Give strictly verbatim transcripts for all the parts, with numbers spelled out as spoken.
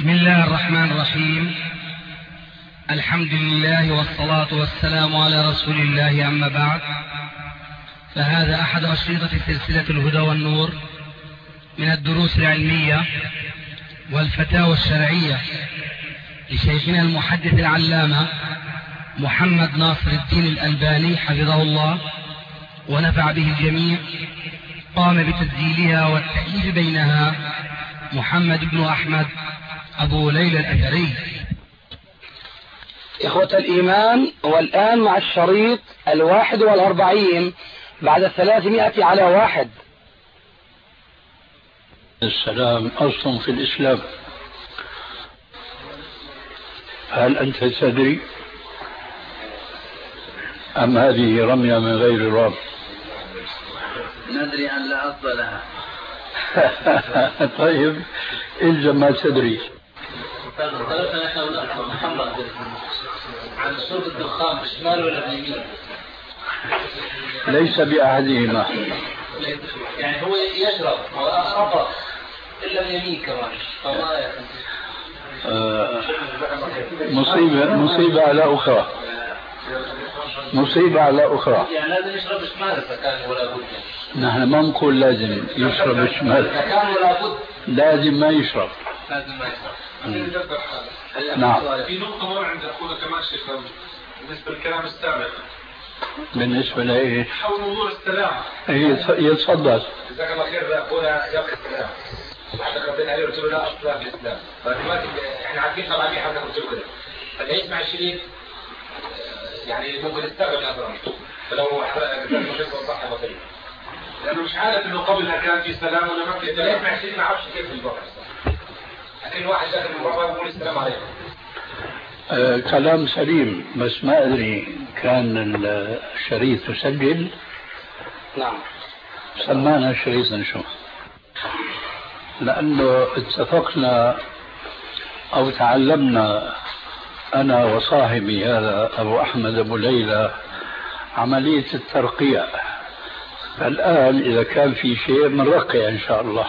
بسم الله الرحمن الرحيم. الحمد لله والصلاة والسلام على رسول الله، أما بعد، فهذا أحد أشرطة سلسلة الهدى والنور من الدروس العلمية والفتاوى الشرعية لشيخنا المحدث العلامة محمد ناصر الدين الألباني حفظه الله ونفع به الجميع. قام بتسجيلها والتأليف بينها محمد بن أحمد أبو ليلى الأثري. إخوة الإيمان، والآن مع الشريط الواحد والأربعين بعد الثلاثمائة على واحد. السلام أصل في الإسلام. هل أنت تدري أم هذه رمية من غير رام؟ ندري أن لا أصل لها. طيب إلزم ما تدري. تركنا نحن محمد عن صوت الدخان بالشمال ولا باليمين؟ ليس بأحدهما، يعني هو يشرب أو إلا اليمين كمان. آه مصيبة مصيبة على أخرى، مصيبة على أخرى. يعني لازم يشرب شمال إذا كان ولا بد. نحن ما نقول لازم يشرب شمال، إذا كان ولا بد لازم ما يشرب. لازم ما يشرب. نعم. في نقطة مهمة عند أخونا كمان شيخ بالنسبة للكلام السابق. بالنسبة لإيه؟ حول موضوع السلام. يتفضل. جزاك الله خير. أخونا يبقى السلام. حضرتك ربنا عليه قلت له لا أصل في الإسلام. فدلوقتي إحنا عارفين طبعا مين حضرتك قلت له كده. فاللي يسمع الشريط يعني ممكن يستغرب الأمر. فلو حضرتك صح بسيط. لأنه مش عارف إنه قبلها كان في سلام ولا ما في. اللي يسمع الشريط ما عرفش كيف الوضع. لكن واحد داخل من بره يقول السلام عليكم. آه كلام سليم، بس ما أدري كان الشريط يسجل. نعم. سمانا شريطا شو؟ لأنه اتفقنا أو تعلمنا أنا وصاحبي هذا أبو أحمد أبو ليلى عملية الترقية. فالآن إذا كان في شيء بنرقي إن شاء الله.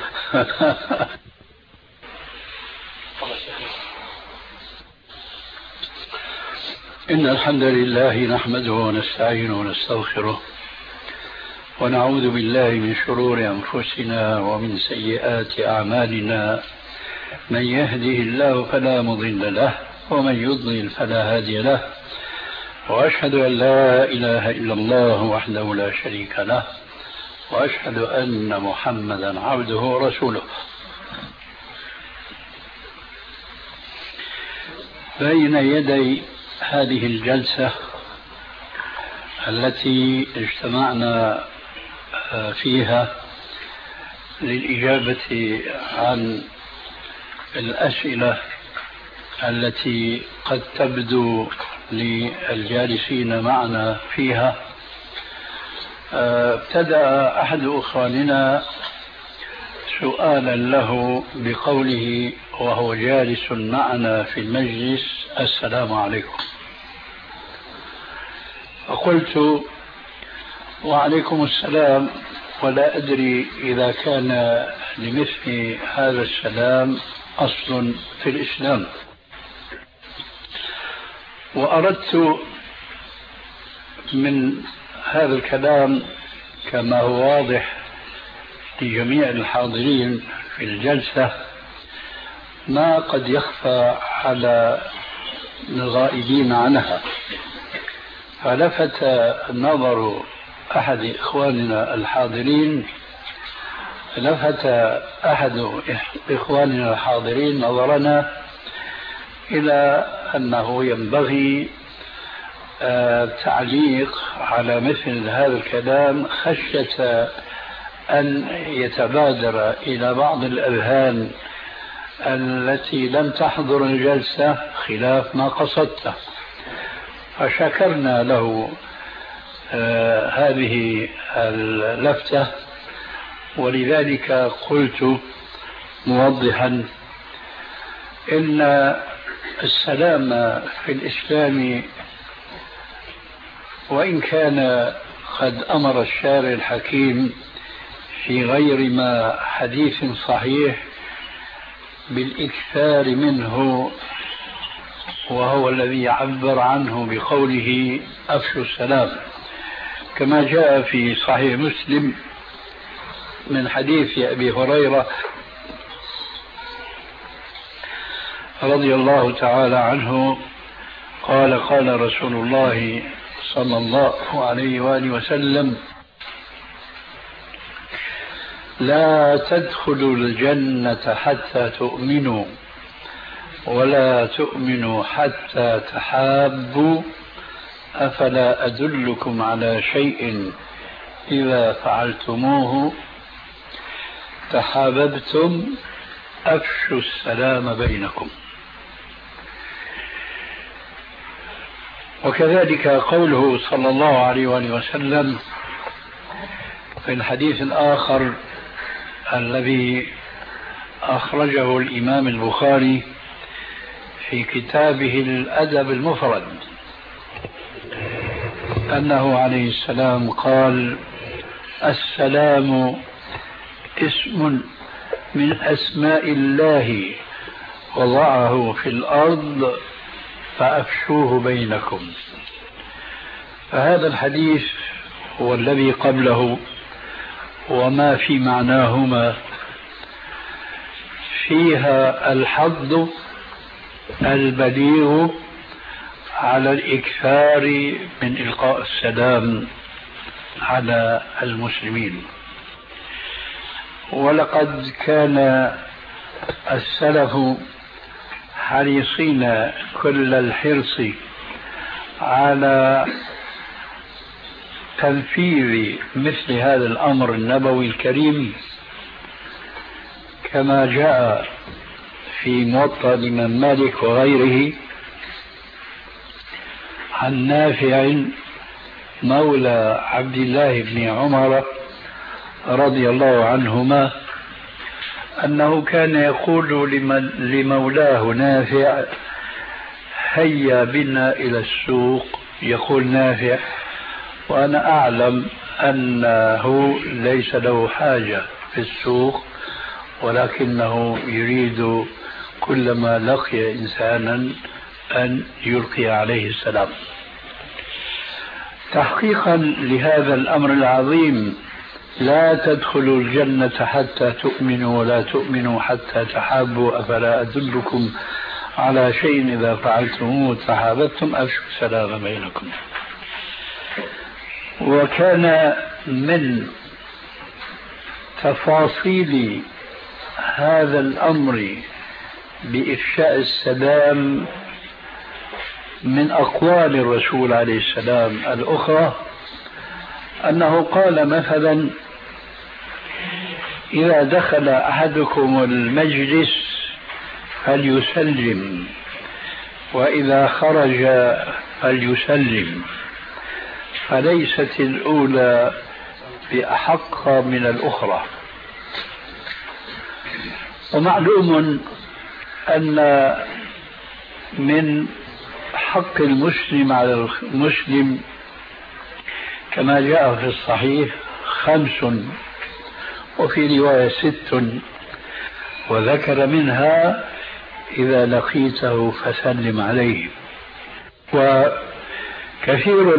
إن الحمد لله نحمده ونستعينه ونستغفره ونعوذ بالله من شرور أنفسنا ومن سيئات أعمالنا. من يهده الله فلا مضل له ومن يضلل فلا هادي له، وأشهد أن لا إله إلا الله وحده لا شريك له، وأشهد أن محمدا عبده ورسوله. بين يدي هذه الجلسة التي اجتمعنا فيها للإجابة عن الأسئلة التي قد تبدو للجالسين معنا فيها، ابتدأ أحد أخواننا سؤالا له بقوله وهو جالس معنا في المجلس: السلام عليكم. فقلت: وعليكم السلام، ولا أدري إذا كان لمثل هذا السلام أصل في الإسلام. وأردت من هذا الكلام كما هو واضح لجميع الحاضرين في الجلسة ما قد يخفى على الغائبين عنها. فلفت نظر أحد إخواننا الحاضرين لفت أحد إخواننا الحاضرين نظرنا إلى أنه ينبغي تعليق على مثل هذا الكلام خشية أن يتبادر إلى بعض الأذهان التي لم تحضر الجلسة خلاف ما قصدته. فشكرنا له آه هذه اللفتة، ولذلك قلت موضحا إن السلام في الإسلام وإن كان قد أمر الشارع الحكيم في غير ما حديث صحيح بالإكثار منه، وهو الذي يعبر عنه بقوله أفشوا السلام، كما جاء في صحيح مسلم من حديث أبي هريرة رضي الله تعالى عنه قال قال رسول الله صلى الله عليه وآله وسلم: لا تدخلوا الجنة حتى تؤمنوا، ولا تؤمنوا حتى تحابوا، أفلا أدلكم على شيء إذا فعلتموه تحاببتم، أفشوا السلام بينكم. وكذلك قوله صلى الله عليه وآله وسلم في الحديث الآخر الذي أخرجه الإمام البخاري في كتابه الأدب المفرد، أنه عليه السلام قال: السلام اسم من أسماء الله وضعه في الأرض فأفشوه بينكم. فهذا الحديث هو الذي قبله وما في معناهما فيها الحض البليغ على الإكثار من إلقاء السلام على المسلمين. ولقد كان السلف حريصين كل الحرص على تنفيذ مثل هذا الأمر النبوي الكريم، كما جاء في موطأ الإمام مالك وغيره عن نافع مولى عبد الله بن عمر رضي الله عنهما أنه كان يقول لمولاه نافع: هيا بنا إلى السوق. يقول نافع وأنا أعلم أنه ليس له حاجة في السوق، ولكنه يريد كلما لقي إنسانا أن يلقي عليه السلام. تحقيقا لهذا الأمر العظيم: لا تدخلوا الجنة حتى تؤمنوا، ولا تؤمنوا حتى تحابوا، أفلا أدلكم على شيء إذا فعلتموه تحاببتم، أفشوا السلام بينكم. وكان من تفاصيل هذا الأمر بإفشاء السلام من أقوال الرسول عليه السلام الأخرى أنه قال مثلا: إذا دخل أحدكم المجلس فليسلم، وإذا خرج فليسلم، فليست الأولى بأحق من الأخرى. ومعلوم أن من حق المسلم على المسلم كما جاء في الصحيح خمس، وفي رواية ست، وذكر منها: إذا لقيته فسلم عليه. وكثير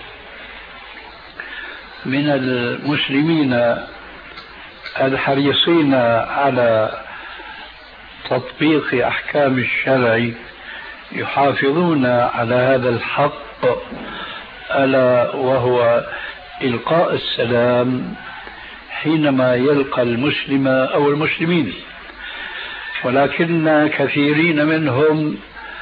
من المسلمين الحريصين على تطبيق أحكام الشرع يحافظون على هذا الحق، ألا وهو إلقاء السلام حينما يلقى المسلم أو المسلمين. ولكن كثيرين منهم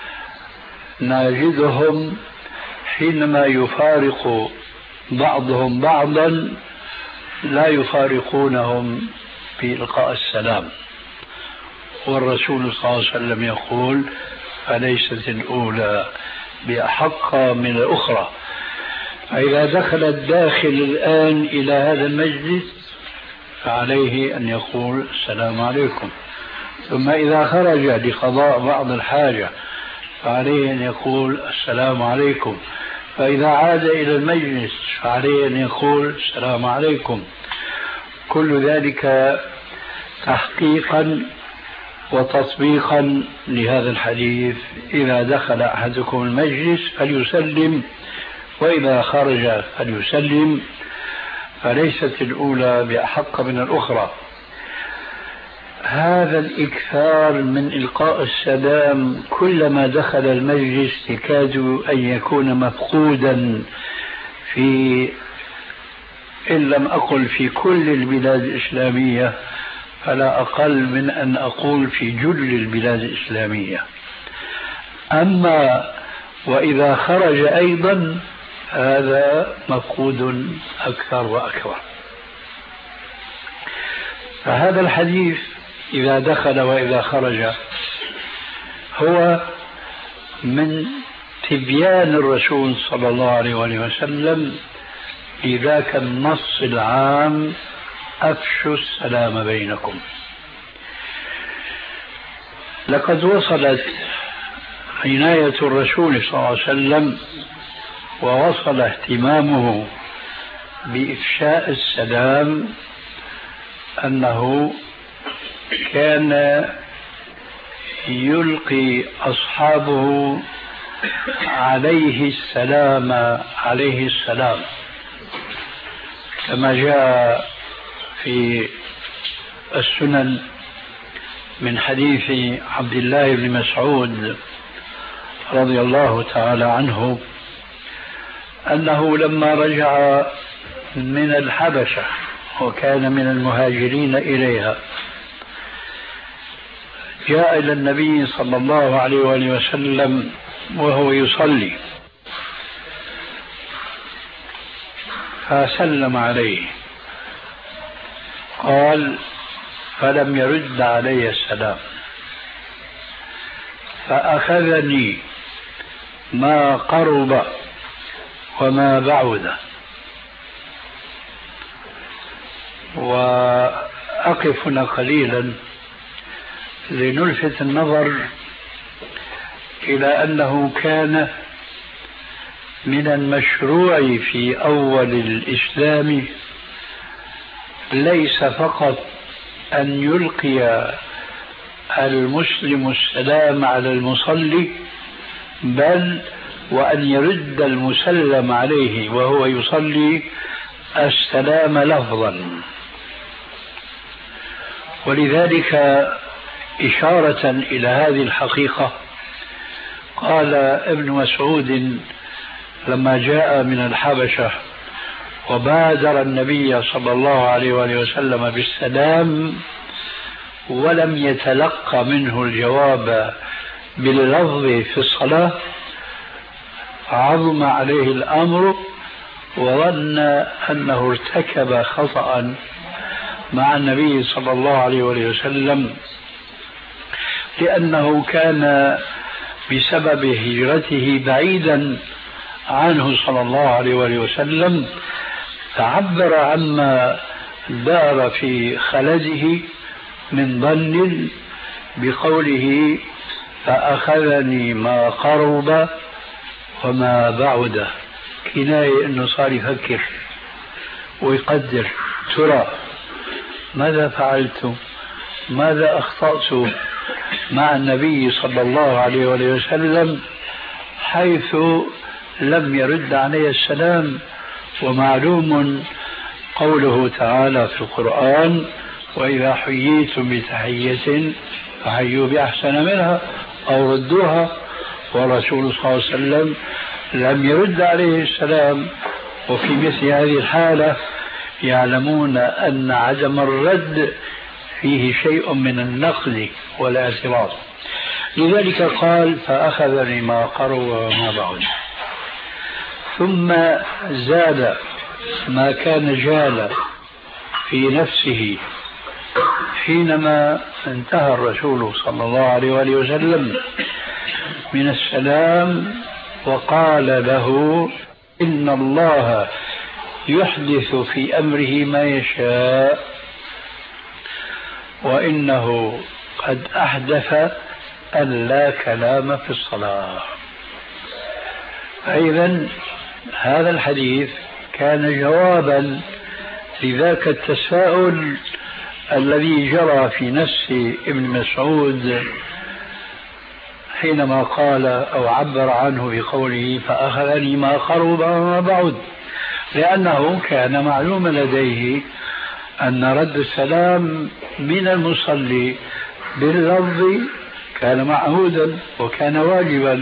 نجدهم حينما يفارق بعضهم بعضا لا يفارقونهم في إلقاء السلام. والرسول صلى الله عليه وسلم يقول: فليست الأولى بأحق من الأخرى. فإذا دخل الداخل الآن إلى هذا المجلس فعليه أن يقول: السلام عليكم. ثم إذا خرج لقضاء بعض الحاجة فعليه أن يقول: السلام عليكم. فإذا عاد إلى المجلس فعليه أن يقول: السلام عليكم. كل ذلك تحقيقا وتطبيقا لهذا الحديث: إذا دخل أحدكم المجلس فليسلم، وإذا خرج فليسلم، فليست الأولى بأحق من الأخرى. هذا الإكثار من إلقاء السلام كلما دخل المجلس يكاد أن يكون مفقودا في، إن لم أقل في كل البلاد الإسلامية، فلا أقل من أن أقول في جل البلاد الإسلامية. أما وإذا خرج أيضا هذا مفقود أكثر وأكثر. فهذا الحديث إذا دخل وإذا خرج هو من تبيان الرسول صلى الله عليه وسلم لذاك النص العام: أفشوا السلام بينكم. لقد وصلت عناية الرسول صلى الله عليه وسلم ووصل اهتمامه بإفشاء السلام أنه كان يلقي أصحابه عليه السلام عليه السلام، كما جاء في السنن من حديث عبد الله بن مسعود رضي الله تعالى عنه أنه لما رجع من الحبشة وكان من المهاجرين إليها جاء إلى النبي صلى الله عليه وآله وسلم وهو يصلي فسلم عليه، قال: فلم يرد علي السلام، فأخذني ما قرب وما بعد. وأقف هنا قليلا لنلفت النظر إلى أنه كان من المشروع في أول الإسلام ليس فقط أن يلقي المسلم السلام على المصلي، بل وأن يرد المسلم عليه وهو يصلي السلام لفظا. ولذلك إشارة إلى هذه الحقيقة قال ابن مسعود لما جاء من الحبشة وبادر النبي صلى الله عليه وآله وسلم بالسلام ولم يتلقى منه الجواب باللفظ في الصلاة، عظم عليه الأمر وظن أنه ارتكب خطأ مع النبي صلى الله عليه وآله وسلم، لأنه كان بسبب هجرته بعيدا عنه صلى الله عليه وآله وسلم تعبر عما دار في خلده من ظن بقوله: فأخذني ما قرب وما بعد، كناية أنه صار يفكر ويقدر: ترى ماذا فعلت، ماذا أخطأت مع النبي صلى الله عليه وسلم حيث لم يرد علي السلام. ومعلوم قوله تعالى في القرآن: وإذا حييتم بتحية فحيوا بأحسن منها أو ردوها. والرسول صلى الله عليه وسلم لم يرد عليه السلام. وفي مثل هذه الحالة يعلمون أن عدم الرد فيه شيء من النقد والاعتراض. لذلك قال: فأخذني ما قرب وما بعد. ثم زاد ما كان جال في نفسه حينما انتهى الرسول صلى الله عليه وآله وسلم من السلام وقال له: إن الله يحدث في أمره ما يشاء، وإنه قد أحدث أن لا كلام في الصلاة. أيضا هذا الحديث كان جوابا لذاك التساؤل الذي جرى في نفس ابن مسعود حينما قال أو عبر عنه بقوله فأخذني ما قرب وما بعد، لأنه كان معلوم لديه أن رد السلام من المصلي باللفظ كان معهودا وكان واجبا،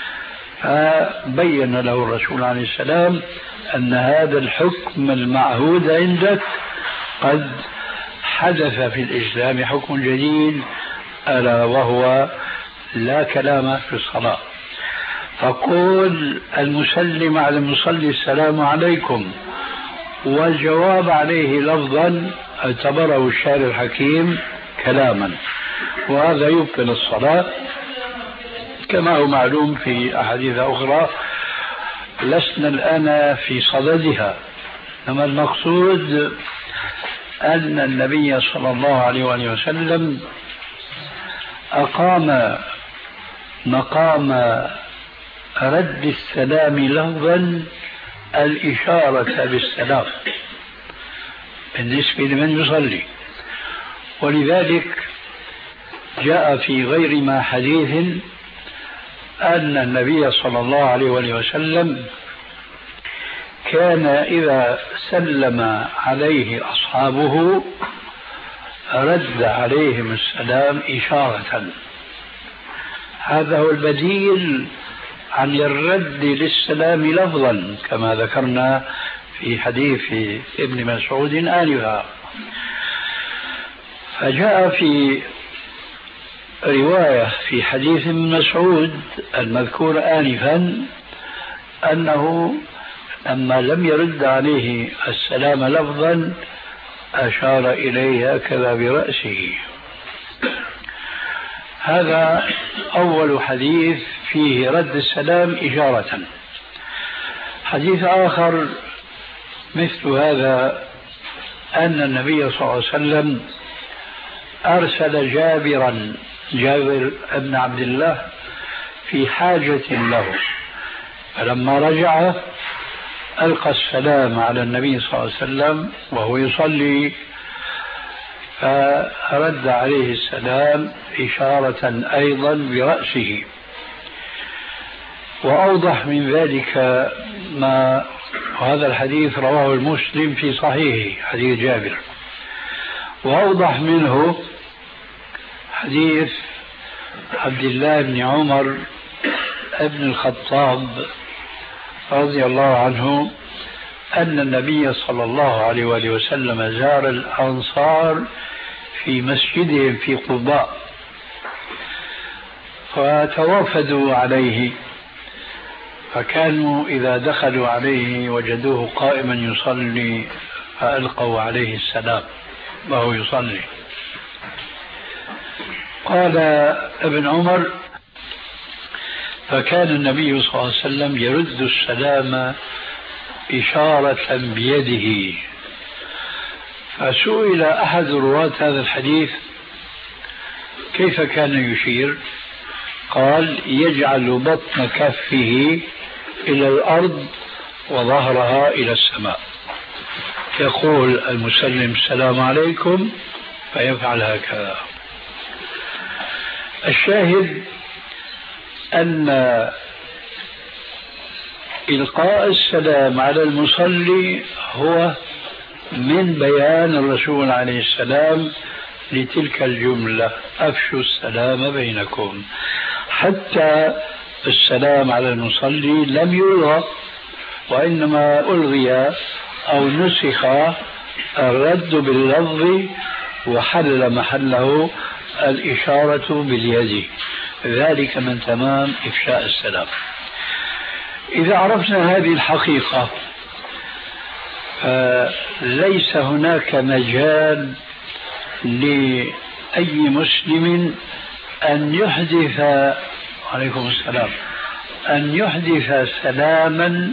فبين له الرسول عليه السلام أن هذا الحكم المعهود عندك قد حدث في الإسلام حكم جديد، ألا وهو لا كلام في الصلاة. فقول المسلم على المصلي السلام عليكم والجواب عليه لفظا اعتبره الشارع الحكيم كلاما، وهذا يبطل الصلاة كما هو معلوم في أحاديث أخرى لسنا الآن في صددها. إنما المقصود أن النبي صلى الله عليه وآله وسلم أقام مقام رد السلام لفظا الإشارة بالسلام بالنسبة لمن يصلي، ولذلك جاء في غير ما حديث أن النبي صلى الله عليه وآله وسلم كان إذا سلم عليه أصحابه رد عليهم السلام إشارة. هذا هو البديل عن الرد للسلام لفظا كما ذكرنا في حديث ابن مسعود آنفا. فجاء في رواية في حديث ابن مسعود المذكور آنفا أنه لما لم يرد عليه السلام لفظا أشار إليه هكذا برأسه. هذا أول حديث فيه رد السلام إشارة. حديث آخر مثل هذا أن النبي صلى الله عليه وسلم أرسل جابرا جابر بن عبد الله في حاجة له، فلما رجع ألقى السلام على النبي صلى الله عليه وسلم وهو يصلي، فرد عليه السلام إشارة أيضا برأسه. وأوضح من ذلك ما وهذا الحديث رواه المسلم في صحيحه حديث جابر، وأوضح منه حديث عبد الله بن عمر ابن الخطاب رضي الله عنه أن النبي صلى الله عليه وآله وسلم زار الأنصار في مسجدهم في قباء، فتوافدوا عليه، فكانوا إذا دخلوا عليه وجدوه قائما يصلي فألقوا عليه السلام وهو يصلي. قال ابن عمر فكان النبي صلى الله عليه وسلم يرد السلام إشارة بيده. فسئل أحد رواة هذا الحديث كيف كان يشير؟ قال يجعل بطن كفه إلى الأرض وظهرها إلى السماء، يقول المسلم السلام عليكم فيفعل هكذا. الشاهد أن إلقاء السلام على المصلي هو من بيان الرسول عليه السلام لتلك الجملة أفشوا السلام بينكم. حتى السلام على المصلي لم يلغى، وإنما ألغي أو نسخ الرد باللفظ وحل محله الإشارة باليد، ذلك من تمام إفشاء السلام. إذا عرفنا هذه الحقيقة فليس هناك مجال لأي مسلم أن يحدث عليكم السلام أن يحدث سلاما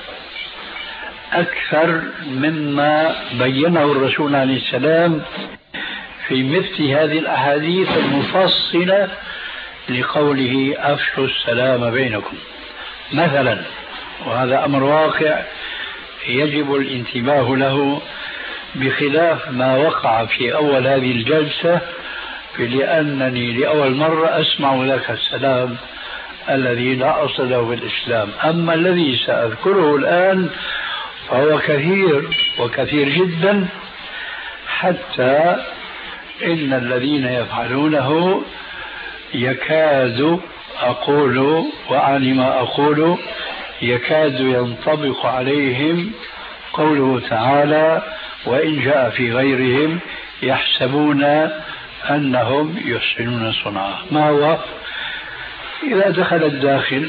أكثر مما بينه الرسول عليه السلام في مثل هذه الأحاديث المفصلة لقوله أفشوا السلام بينكم. مثلا، وهذا أمر واقع يجب الانتباه له بخلاف ما وقع في أول هذه الجلسة، لأنني لأول مرة أسمع ذاك السلام الذي لا أصل له بالإسلام. أما الذي سأذكره الآن فهو كثير وكثير جدا، حتى إن الذين يفعلونه يكاد أقول وأعني ما أقول يكاد ينطبق عليهم قوله تعالى: وإن جاء في غيرهم يحسبون أنهم يحسنون صنعا. ما هو؟ إذا دخل الداخل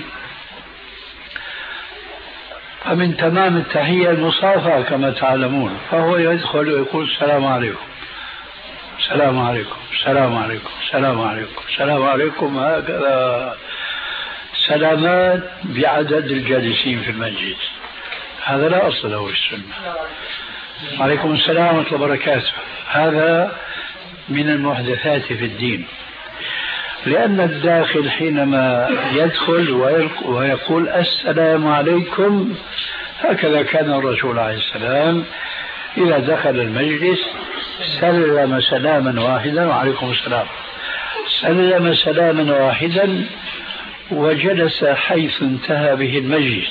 فمن تمام التحية المصافحة كما تعلمون، فهو يدخل ويقول السلام عليكم السلام عليكم السلام عليكم السلام عليكم السلام عليكم، هكذا سلامات بعدد الجالسين في المسجد. هذا لا أصل له في السنة. عليكم السلام ورحمة الله وبركاته، هذا من المحدثات في الدين، لأن الداخل حينما يدخل ويقول السلام عليكم، هكذا كان الرسول عليه السلام إذا دخل المجلس سلم سلاما واحدا، وعليكم السلام، سلم سلاما واحدا وجلس حيث انتهى به المجلس.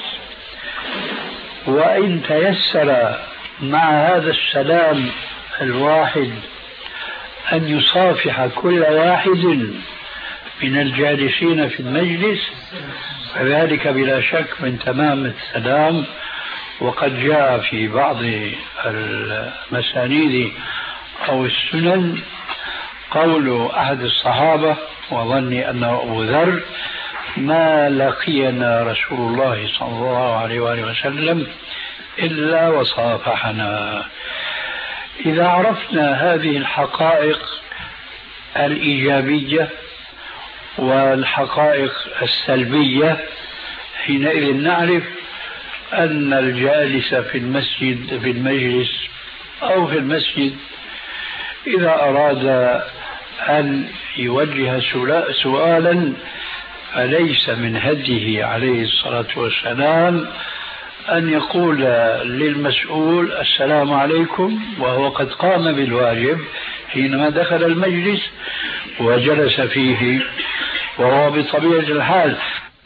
وإن تيسر مع هذا السلام الواحد أن يصافح كل واحد من الجالسين في المجلس، فذلك بلا شك من تمام السلام. وقد جاء في بعض المسانيد أو السنن قول أحد الصحابة وظني أنه أبو ذر: ما لقينا رسول الله صلى الله عليه وآله وسلم إلا وصافحنا. إذا عرفنا هذه الحقائق الإيجابية والحقائق السلبية، حينئذ نعرف أن الجالس في المسجد في المجلس أو في المسجد إذا أراد أن يوجه سؤالا فليس من هديه عليه الصلاة والسلام أن يقول للمسؤول السلام عليكم وهو قد قام بالواجب حينما دخل المجلس وجلس فيه. وهو بطبيعة الحال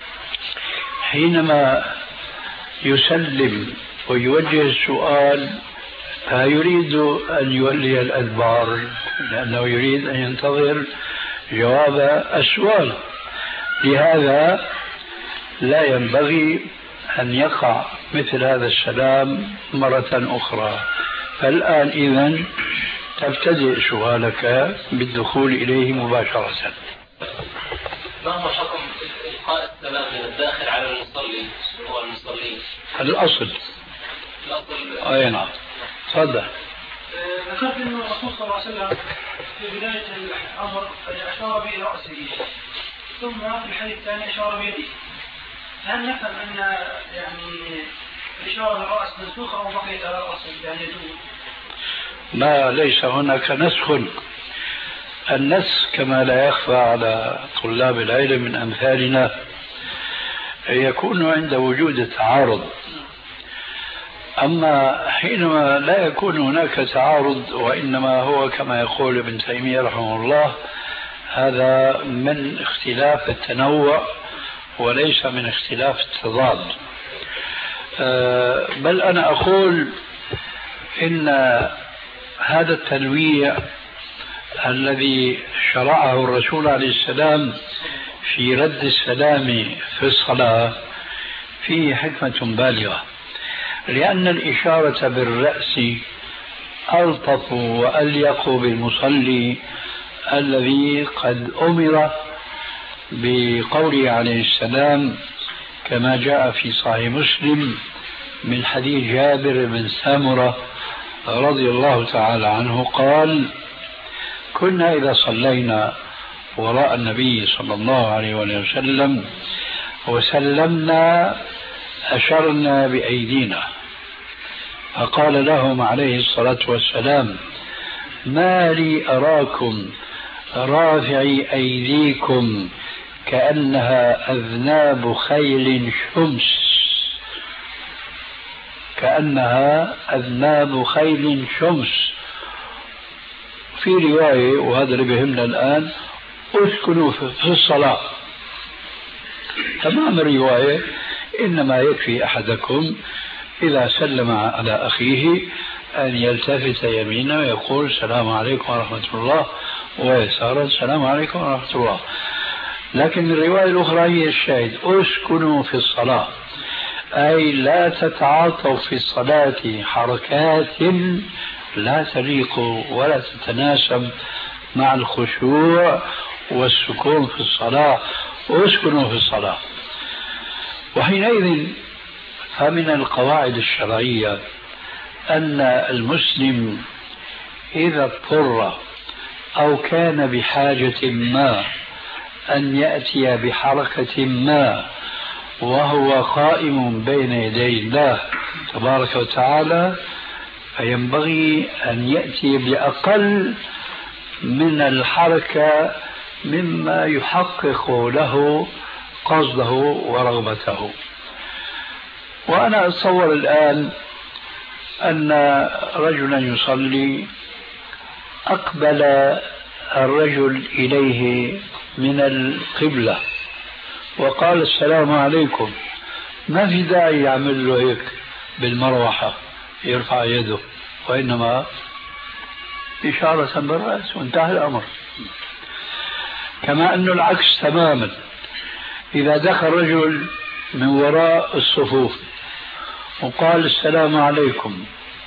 حينما يسلم ويوجه السؤال فيريد أن يولي الأدبار، لأنه يريد أن ينتظر جواب السؤال. لهذا لا ينبغي أن يقع مثل هذا السلام مرة أخرى. فالآن إذن تبتدئ سؤالك بالدخول إليه مباشرة. ما هو حكم إلقاء السلام من الداخل على المصلي والمصلين؟ الأصل الأصل أي نعم. تفضل. ذكرت أن الرسول صلى الله عليه وسلم في بداية الأمر أشار برأسه، ثم في الحديث الثاني أشار بيده. هل نفهم أن يعني الإشارة بالرأس منسوخة أو بقيت على الرأس يعني يجوز؟ لا، ليس هناك نسخ. النسخ كما لا يخفى على طلاب العلم من أمثالنا يكون عند وجود التعارض. أما حينما لا يكون هناك تعارض وإنما هو كما يقول ابن تيمية رحمه الله هذا من اختلاف التنوع وليس من اختلاف التضاد. بل أنا أقول إن هذا التنويع الذي شرعه الرسول عليه السلام في رد السلام في الصلاة فيه حكمة بالغة، لأن الإشارة بالرأس ألطف وأليق بالمصلي الذي قد أمر بقوله عليه السلام كما جاء في صحيح مسلم من حديث جابر بن سامرة رضي الله تعالى عنه قال: كنا إذا صلينا وراء النبي صلى الله عليه وسلم وسلمنا أشرنا بأيدينا، فقال لهم عليه الصلاة والسلام: ما لي أراكم رافعي أيديكم كأنها أذناب خيل شمس، كأنها أذناب خيل شمس. في رواية وهذا اللي بيهمنا الآن اسكنوا في الصلاة. تمام الرواية إنما يكفي أحدكم إذا سلم على أخيه أن يلتفت يمينا ويقول السلام عليكم ورحمة الله، ويسارا السلام عليكم ورحمة الله. لكن الرواية الأخرى هي الشاهد، اسكنوا في الصلاة، أي لا تتعاطوا في الصلاة حركات لا تليق ولا تتناسب مع الخشوع والسكون في الصلاة، واسكنوا في الصلاة. وحينئذ فمن القواعد الشرعية أن المسلم إذا اضطر أو كان بحاجة ما أن يأتي بحركة ما وهو قائم بين يدي الله تبارك وتعالى، فينبغي أن يأتي بأقل من الحركة مما يحقق له قصده ورغبته. وأنا أتصور الآن أن رجلا يصلي أقبل الرجل إليه من القبلة وقال السلام عليكم، ما في داعي يعمل له هيك بالمروحة يرفع يده، وإنما إشارة بالرأس وانتهى الأمر. كما أن العكس تماما، إذا دخل رجل من وراء الصفوف وقال السلام عليكم،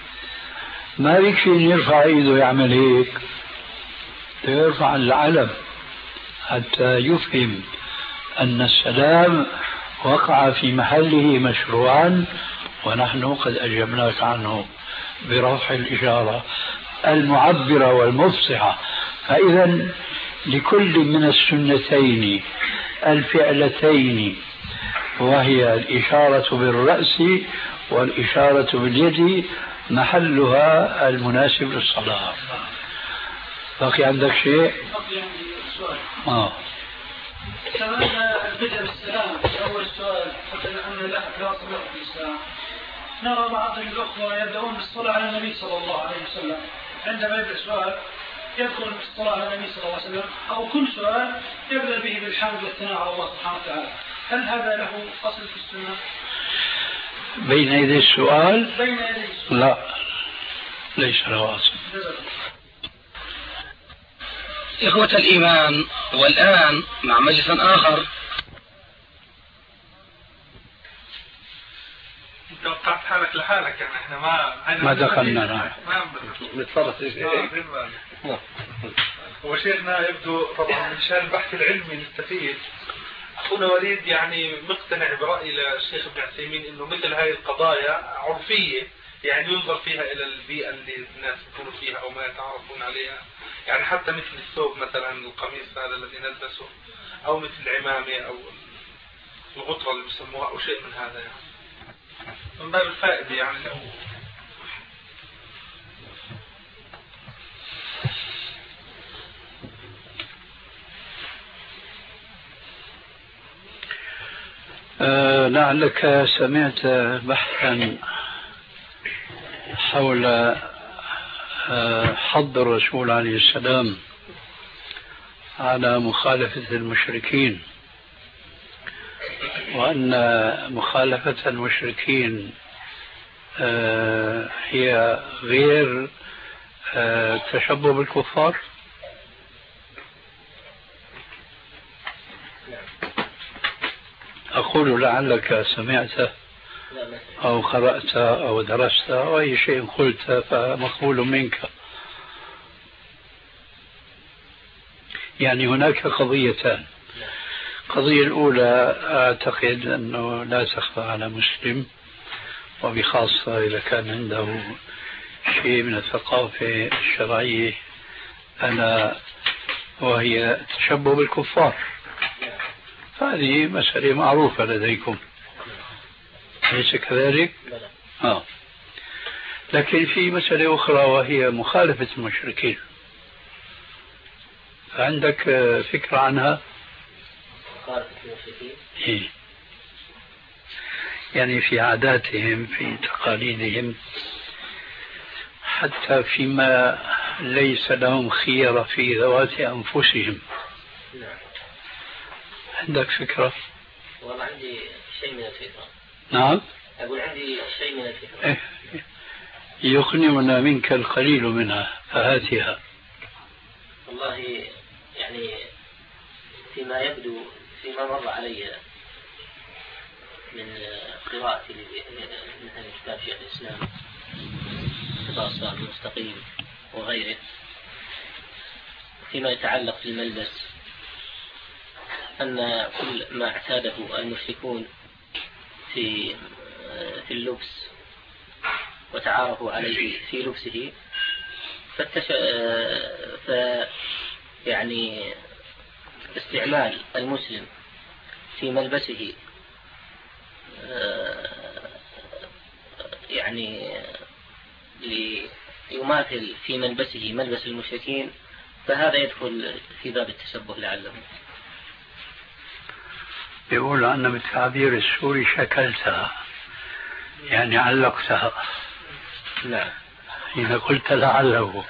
ما يكفي أن يرفع يده يعمل هيك، يرفع العلم حتى يفهم أن السلام وقع في محله مشروعا، ونحن قد أجبناك عنه برفع الإشارة المعبرة والمفصحة. فإذا لكل من السنتين الفعلتين، وهي الإشارة بالرأس والإشارة باليد، محلها المناسب للصلاة. باقي عندك شيء؟ باقي عندي سؤال. آه. كمان البدء بالسلام أول سؤال، قلت أن لا صلاة في الإسلام. نرى بعض الأخوة يبدأون بالصلاة على النبي صلى الله عليه وسلم، عندما يبدأ سؤال يذكر الصلاة على النبي صلى الله عليه وسلم، أو كل سؤال يبدأ به بالحمد والثناء على الله سبحانه وتعالى. هل هذا له أصل في السنة؟ بين يدي السؤال؟ بين يدي السؤال لا، ليس له أصل. إخوة الإيمان، والآن مع مجلس آخر. انت وقعت حالك لحالك، يعني احنا ما ما دخلنا نعم. ما نتفرج وشيخنا يبدو طبعا من شان البحث العلمي نستفيد. أخونا وليد يعني مقتنع برأي الشيخ ابن عثيمين إنه مثل هذه القضايا عرفية، يعني ينظر فيها إلى البيئة اللي الناس يكونوا فيها أو ما يتعرفون عليها، يعني حتى مثل الثوب مثلا، القميص هذا الذي نلبسه، أو مثل العمامة أو الغطرة اللي بيسموها أو شيء من هذا، يعني من باب الفائدة يعني. أه لعلك سمعت بحثا حول أه حض الرسول عليه السلام على مخالفة المشركين، وأن مخالفة المشركين أه هي غير أه تشبه بالكفار. أقول لعلك سمعت أو قرأت أو درست أو أي شيء قلت فمقبول منك. يعني هناك قضيتان. القضية الأولى أعتقد أنه لا تخفى على مسلم، وبخاصة إذا كان عنده شيء من الثقافة الشرعية، ألا وهي التشبه بالكفار. هذه مسألة معروفة لديكم، أليس كذلك؟ آه. لكن في مسألة أخرى وهي مخالفة المشركين، عندك فكرة عنها؟ مخالفة المشركين؟ إيه؟ يعني في عاداتهم في تقاليدهم، حتى فيما ليس لهم خيرة في ذوات أنفسهم. نعم. عندك فكرة؟ والله عندي شيء من الفكرة. نعم. أقول عندي شيء من الفكرة. إيه. يقنعنا منك القليل منها فهاتها. والله يعني فيما يبدو فيما مر علي من قراءتي مثل كتاب شيخ الإسلام اتباع الصراط المستقيم وغيره فيما يتعلق بالملبس، أن كل ما اعتاده المشركون في في اللبس وتعارفوا عليه في لبسه فالتش... ف يعني استعمال المسلم في ملبسه يعني ليماثل في ملبسه ملبس المشركين، فهذا يدخل في باب التشبه لعله. يقول أن بالتعبير السوري شكلتها، يعني علقتها. نعم. إذا قلت لعله.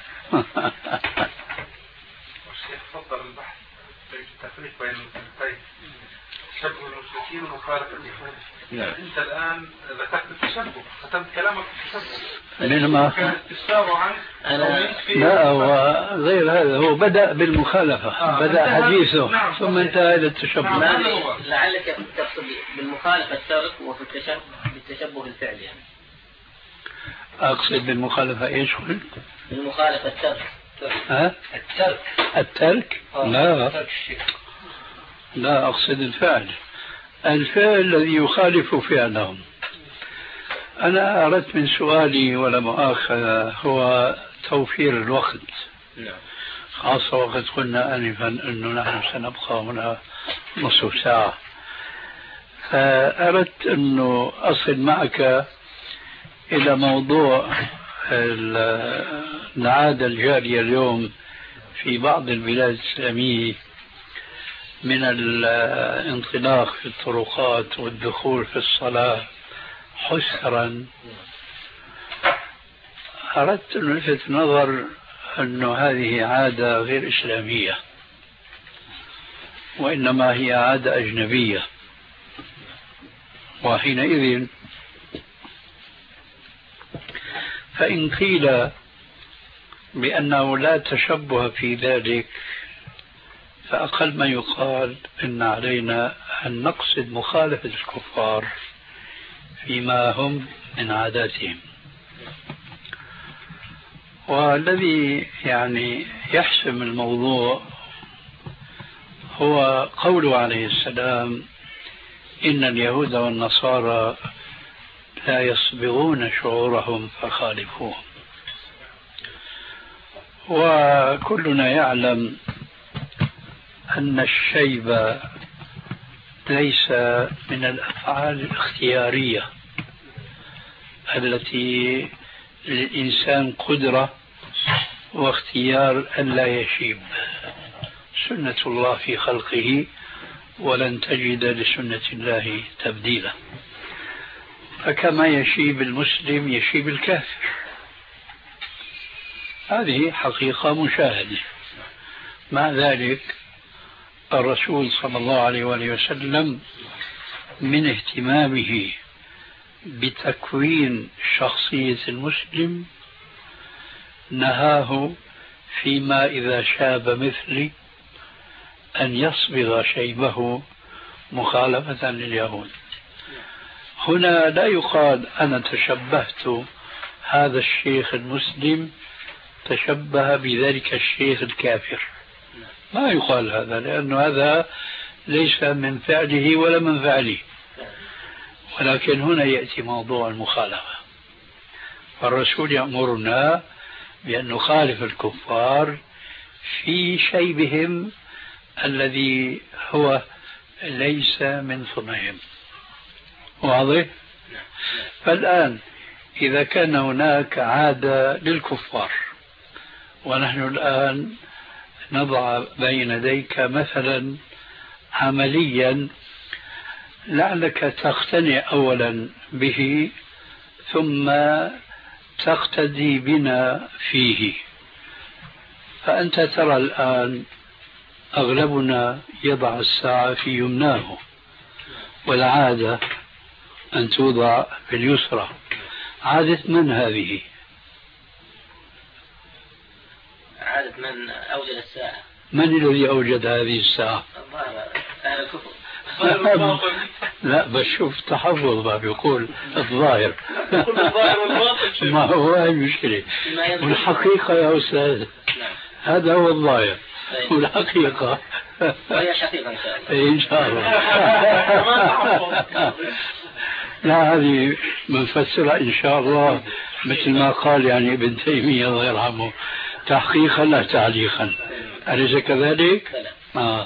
الشيخ فضل البحث في التفريق بين المختلفين، تشبه المشركين ومخالفة الإخوان. نعم. أنت الآن ذكرت التشبه، ختمت كلامك في التشبه. لما كان استفساره عن أنا لا، هو غير هذا، هو بدأ بالمخالفة. آه. بدأ حديثه. نعم. ثم انتهى إلى التشبه. نعم. لعلك تقصد بالمخالفة الترك وفي التشبه بالتشبه الفعل يعني. أقصد بالمخالفة إيش قلت؟ بالمخالفة الترك. ها؟ الترك. الترك؟ لا. لا، أقصد الفعل. الفعل الذي يخالف فعلهم. أنا أردت من سؤالي ولا مؤاخذة هو توفير الوقت. نعم. خاصة وقد قلنا آنفا أنه نحن سنبقى هنا نصف ساعة، فأردت أنه أصل معك إلى موضوع العادة الجارية اليوم في بعض البلاد الإسلامية من الانطلاق في الطرقات والدخول في الصلاة حسرا. أردت أن ألفت نظر أن هذه عادة غير إسلامية، وإنما هي عادة أجنبية، وحينئذ فإن قيل بأنه لا تشبه في ذلك، فأقل ما يقال إن علينا أن نقصد مخالفة الكفار فيما هم من عاداتهم. والذي يعني يحسم الموضوع هو قوله عليه السلام: إن اليهود والنصارى لا يصبغون شعورهم فخالفوهم. وكلنا يعلم أن الشيب ليس من الأفعال الاختيارية التي للإنسان قدرة واختيار أن لا يشيب. سنة الله في خلقه، ولن تجد لسنة الله تبديلا. فكما يشيب المسلم يشيب الكافر، هذه حقيقة مشاهدة. مع ذلك الرسول صلى الله عليه وآله وسلم من اهتمامه بتكوين شخصية المسلم نهاه فيما إذا شاب مثلي أن يصبغ شيبه مخالفة لليهود. هنا لا يقال أنا تشبهت هذا الشيخ المسلم تشبه بذلك الشيخ الكافر، ما يقال هذا، لأن هذا ليس من فعله ولا من فعله. ولكن هنا يأتي موضوع المخالفة، فالرسول يأمرنا بأن نخالف الكفار في شيبهم الذي هو ليس من صنعهم. واضح؟ فالآن إذا كان هناك عادة للكفار، ونحن الآن نضع بين يديك مثلا عمليا لعلك تقتنع أولا به ثم تقتدي بنا فيه. فأنت ترى الآن أغلبنا يضع الساعة في يمناه، والعادة أن توضع في اليسرى. عادة من هذه؟ عادة من أوجد الساعة. من الذي أوجد هذه الساعة؟ أهل الكفر. لا بس شوف تحفظ ما بيقول الظاهر. ما هو هاي المشكلة. والحقيقة يا أستاذ هذا هو الظاهر، والحقيقة وهي حقيقة إن شاء الله. إن شاء الله. لا هذه منفسرة إن شاء الله مثل ما قال يعني ابن تيمية الله يرحمه، تحقيقا لا تعليقا. أليس كذلك؟ آه.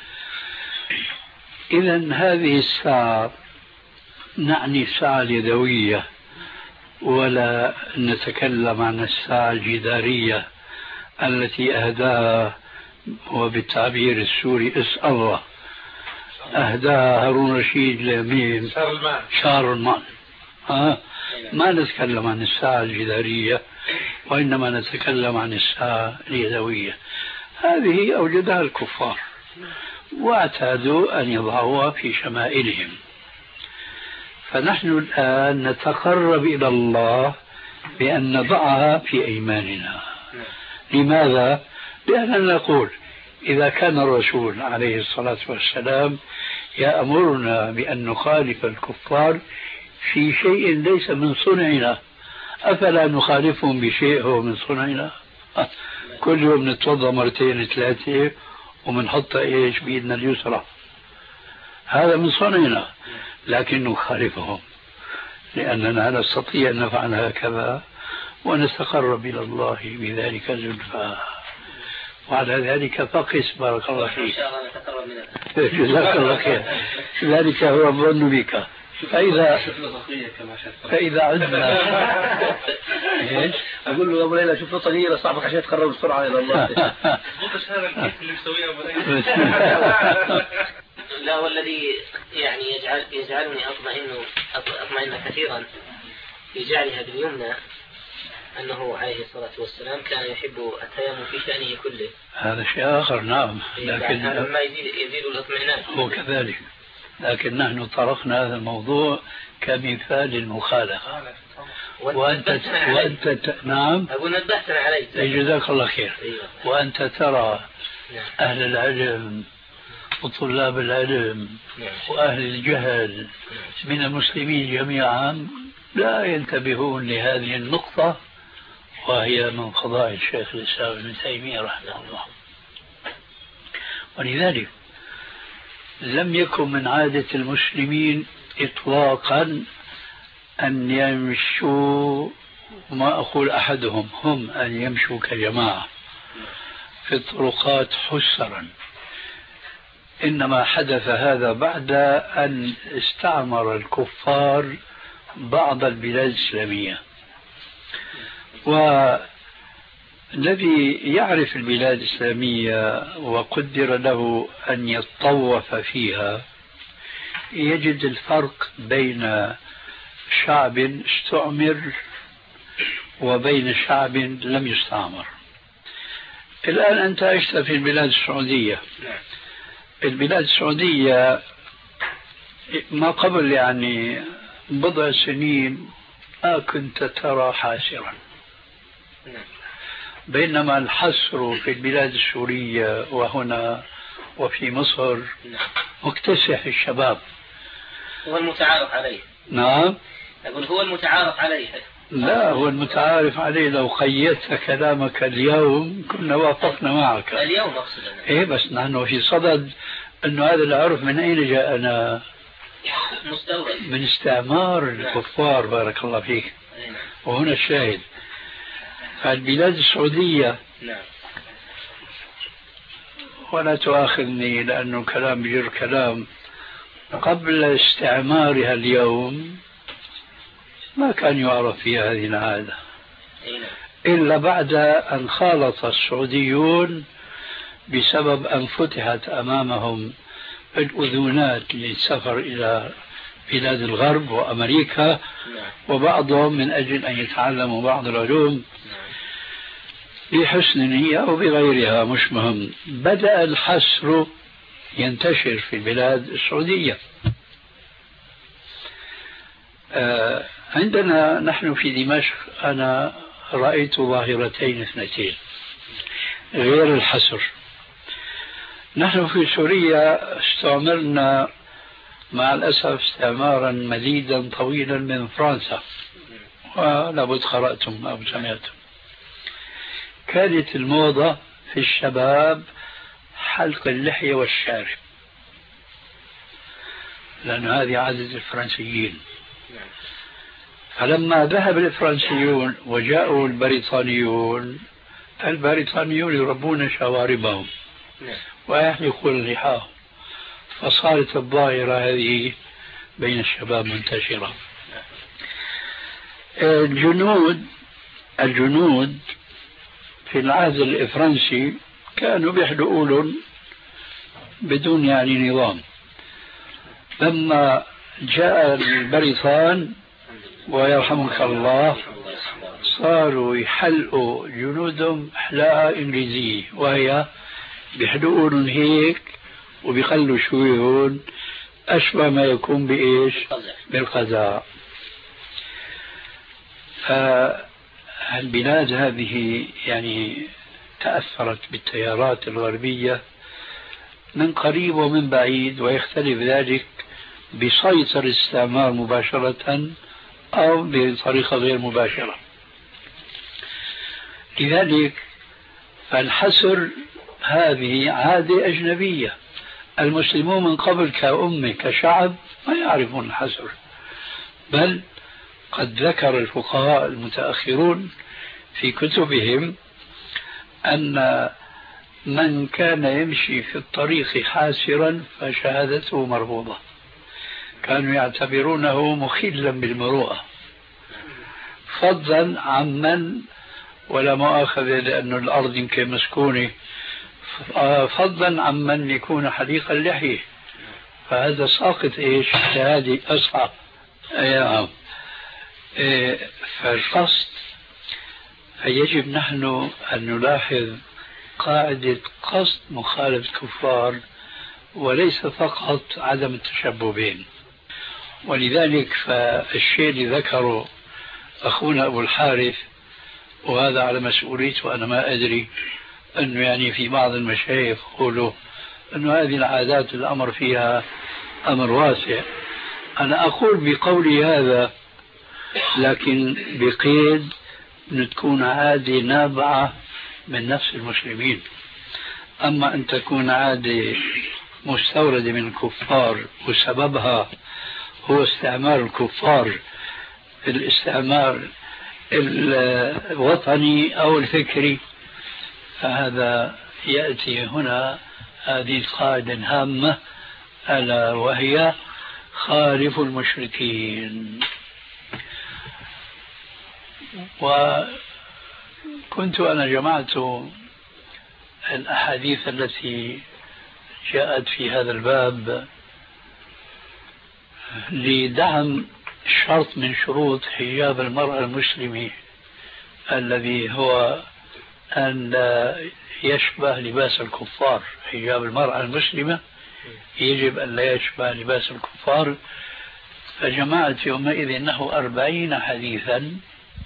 إذا هذه الساعة نعني الساعة اليدوية، ولا نتكلم عن الساعة الجدارية التي أهداها وبالتعبير السوري اسأل الله أهداها هارون رشيد لمين؟ شارلمان. شارلمان. آه. ما نتكلم عن الساعة الجدارية، وإنما نتكلم عن الساعة اليدوية. هذه أوجدها الكفار واعتادوا أن يضعوها في شمائلهم. فنحن الآن نتقرب إلى الله بأن نضعها في أيماننا. لماذا؟ لأننا نقول إذا كان الرسول عليه الصلاة والسلام يأمرنا بأن نخالف الكفار في شيء ليس من صنعنا، أفلا نخالفهم بشيء هو من صنعنا؟ كل يوم نتوضأ مرتين ثلاثة ومنحط إيش بإيدنا اليسرى، هذا من صنعنا، لكن نخالفهم لأننا نستطيع أن نفعل هكذا ونتقرب إلى الله بذلك زلفى. وعلى ذلك فقس بارك الله فيك. جزاك الله خير. ذلك هو الظن بك. فإذا فإذا عدنا ايش؟ أقول له أبو ليلى شوف له طريقة صعبة عشان تقرب بسرعة إلى الله. مش هذا الكيف اللي مسويه أبو ليلى. لا والذي يعني يجعل يجعلني أطمئن أطمئن كثيرا في جعلها باليمنى أنه عليه الصلاة والسلام كان يحب التيمم في شأنه كله. هذا شيء آخر نعم، لكن هذا ما يزيد يزيد الاطمئنان. هو كذلك، لكن نحن طرقنا هذا الموضوع كمثال المخالفة. وأنت وأنت ت... نعم أقول نبهتنا عليك. جزاك الله خير. وأنت ترى أهل العلم وطلاب العلم وأهل الجهل من المسلمين جميعا لا ينتبهون لهذه النقطة، وهي من قضاء الشيخ الإسلام ابن تيمية رحمه الله. ولذلك لم يكن من عادة المسلمين إطلاقا أن يمشوا، ما أقول أحدهم، هم أن يمشوا كجماعة في الطرقات حسرا. إنما حدث هذا بعد أن استعمر الكفار بعض البلاد الإسلامية، والذي يعرف البلاد الإسلامية وقدر له أن يتطوف فيها يجد الفرق بين شعب استعمر وبين شعب لم يستعمر. الآن أنت عشت في البلاد السعودية. البلاد السعودية ما قبل يعني بضع سنين ما كنت ترى حاسرا، بينما الحسر في البلاد السورية وهنا وفي مصر مكتسح الشباب. هو المتعارف عليه. نعم أقول هو المتعارف عليه. لا هو المتعارف عليه. لو قيدت كلامك اليوم كنا وافقنا معك اليوم أقصد أنا. إيه بس نحن في صدد أنه هذا العرف من أين جاءنا؟ مستورد من استعمار الكفار بارك الله فيك. وهنا الشاهد. فالبلاد السعودية نعم. ولا تؤاخذني لأنه كلام بجر كلام، قبل استعمارها اليوم ما كان يعرف فيها هذه العادة إلا بعد أن خالط السعوديون بسبب أن فتحت أمامهم الأذونات للسفر إلى بلاد الغرب وأمريكا، وبعضهم من أجل أن يتعلموا بعض العلوم بحسن نية أو بغيرها، مش مهم. بدأ الحسر ينتشر في البلاد السعودية. آه عندنا نحن في دمشق أنا رأيت ظاهرتين اثنتين غير الحسر. نحن في سوريا استعمرنا مع الأسف استعمارا مديدا طويلا من فرنسا، ولابد قرأتم أو سمعتم. كانت الموضة في الشباب حلق اللحية والشارب، لأن هذه عادة الفرنسيين. فلما ذهب الفرنسيون وجاءوا البريطانيون، البريطانيون يربون شواربهم ويحلقون لحاهم، فصارت الظاهرة هذه بين الشباب منتشرة. الجنود الجنود في العهد الفرنسي كانوا بيحلقوا لهم بدون يعني نظام. لما جاء البريطان ويرحمك الله صاروا يحلقوا جنودهم حلاقة إنجليزية، وهي بيحلقوا لهم هيك وبيخلوا شويهون أشبه ما يكون بإيش؟ بالقزاء. فالبلاد هذه يعني تأثرت بالتيارات الغربية من قريب ومن بعيد، ويختلف ذلك بسيطر الاستعمار مباشرة أو بطريقة غير مباشرة. لذلك فالحسر هذه عادة أجنبية. المسلمون من قبل كأمة كشعب ما يعرفون الحسر، بل قد ذكر الفقهاء المتأخرون في كتبهم أن من كان يمشي في الطريق حاسرا فشهادته مرفوضة. كانوا يعتبرونه مخلا بالمروءة، فضلا عمن ولا مؤاخذة لأن الأرض يمكن مسكونة، فضلا عمن يكون حليق اللحية، فهذا ساقط إيش شهادة أصعب. أيام إيه فالقصد فيجب نحن أن نلاحظ قاعدة قصد مخالفة الكفار وليس فقط عدم التشبه بهم. ولذلك فالشيء اللي ذكره أخونا أبو الحارث، وهذا على مسؤوليته وأنا ما أدري، أنه يعني في بعض المشايخ يقولوا أنه هذه العادات الأمر فيها أمر واسع. أنا أقول بقولي هذا لكن بقيد أن تكون عادة نابعة من نفس المسلمين. أما أن تكون عادة مستوردة من الكفار وسببها هو استعمار الكفار، الاستعمار الوطني أو الفكري، فهذا يأتي هنا هذه القاعدة الهامة ألا وهي خالف المشركين. وكنت أنا جمعت الأحاديث التي جاءت في هذا الباب لدعم شرط من شروط حجاب المرأة المسلمة الذي هو أن لا يشبه لباس الكفار. حجاب المرأة المسلمة يجب أن لا يشبه لباس الكفار. فجمعت يومئذ نحو أربعين حديثا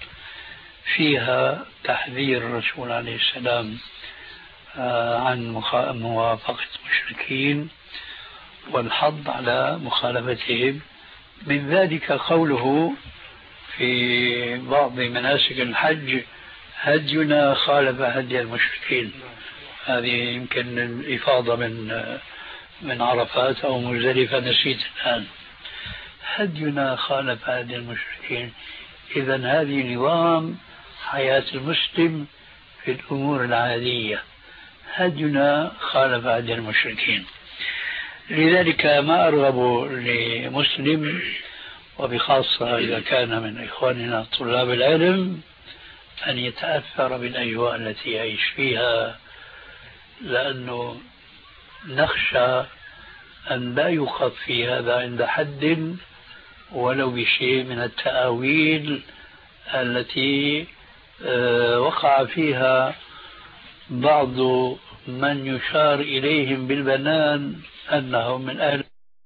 فيها تحذير الرسول عليه السلام عن موافقة المشركين والحض على مخالفتهم. من ذلك قوله في بعض مناسك الحج: هدينا خالف هدي المشركين. هذه يمكن الإفاضة من من عرفات أو مزدلفة، نسيت الآن. هدينا خالف هدي المشركين. إذن هذه نظام حياة المسلم في الأمور العادية، هدينا خالف هدي المشركين. لذلك ما أرغب لمسلم، وبخاصة إذا كان من إخواننا طلاب العلم، أن يتأثر بالأجواء التي يعيش فيها، لأنه نخشى أن لا يوقف في هذا عند حد ولو بشيء من التأويل التي وقع فيها بعض من يشار إليهم بالبنان أنهم من أهل،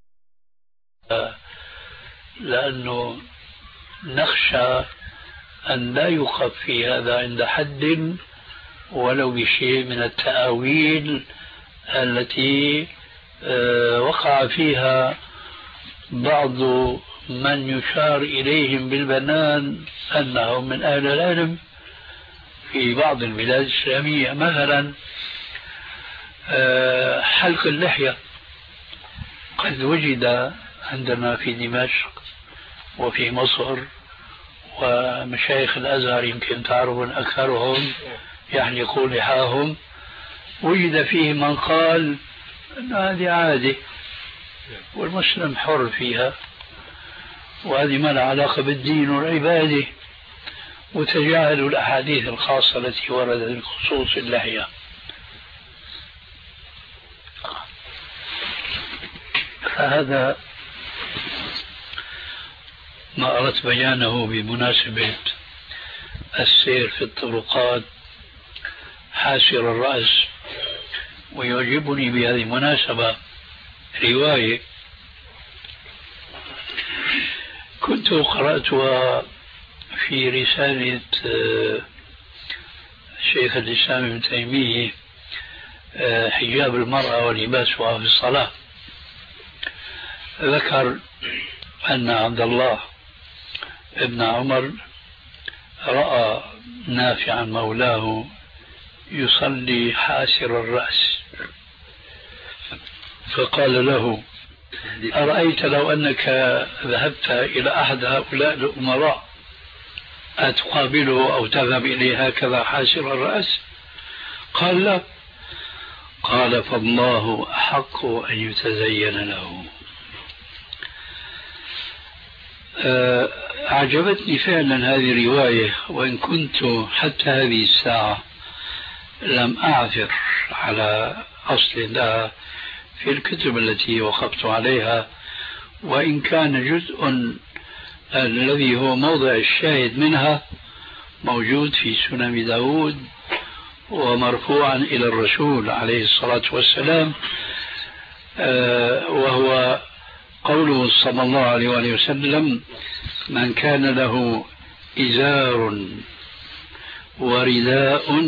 لأنه نخشى أن لا يوقف في هذا عند حد ولو بشيء من التأويل التي وقع فيها بعض من يشار إليهم بالبنان أنهم من أهل العلم في بعض البلاد الإسلامية. مثلا حلق اللحية قد وجد عندنا في دمشق وفي مصر، ومشايخ الأزهر يمكن تعرفون أكثرهم يحلقون لحاهم، وجد فيه من قال أن هذه عادة والمسلم حر فيها وهذه ما لها علاقة بالدين والعبادة، وتجاهلوا الأحاديث الخاصة التي وردت بخصوص اللحية. فهذا ما أردت بيانه بمناسبة السير في الطرقات حاسر الرأس. ويعجبني بهذه المناسبة رواية كنت قرأتها في رسالة شيخ الإسلام ابن تيمية، حجاب المرأة ولباسها في الصلاة. ذكر أن عبد الله ابن عمر رأى نافعا مولاه يصلي حاسر الرأس، فقال له: أرأيت لو أنك ذهبت إلى أحد هؤلاء الأمراء أتقابله أو تذهب إليه هكذا حاسر الرأس؟ قال: لا. قال: فالله أحق أن يتزين له. أعجبتني فعلا هذه الرواية، وإن كنت حتى هذه الساعة لم أعثر على أصل لها في الكتب التي وقفت عليها، وإن كان جزء الذي هو موضع الشاهد منها موجود في سنن داود ومرفوعا إلى الرسول عليه الصلاة والسلام، وهو قوله صلى الله عليه وسلم: من كان له إزار ورداء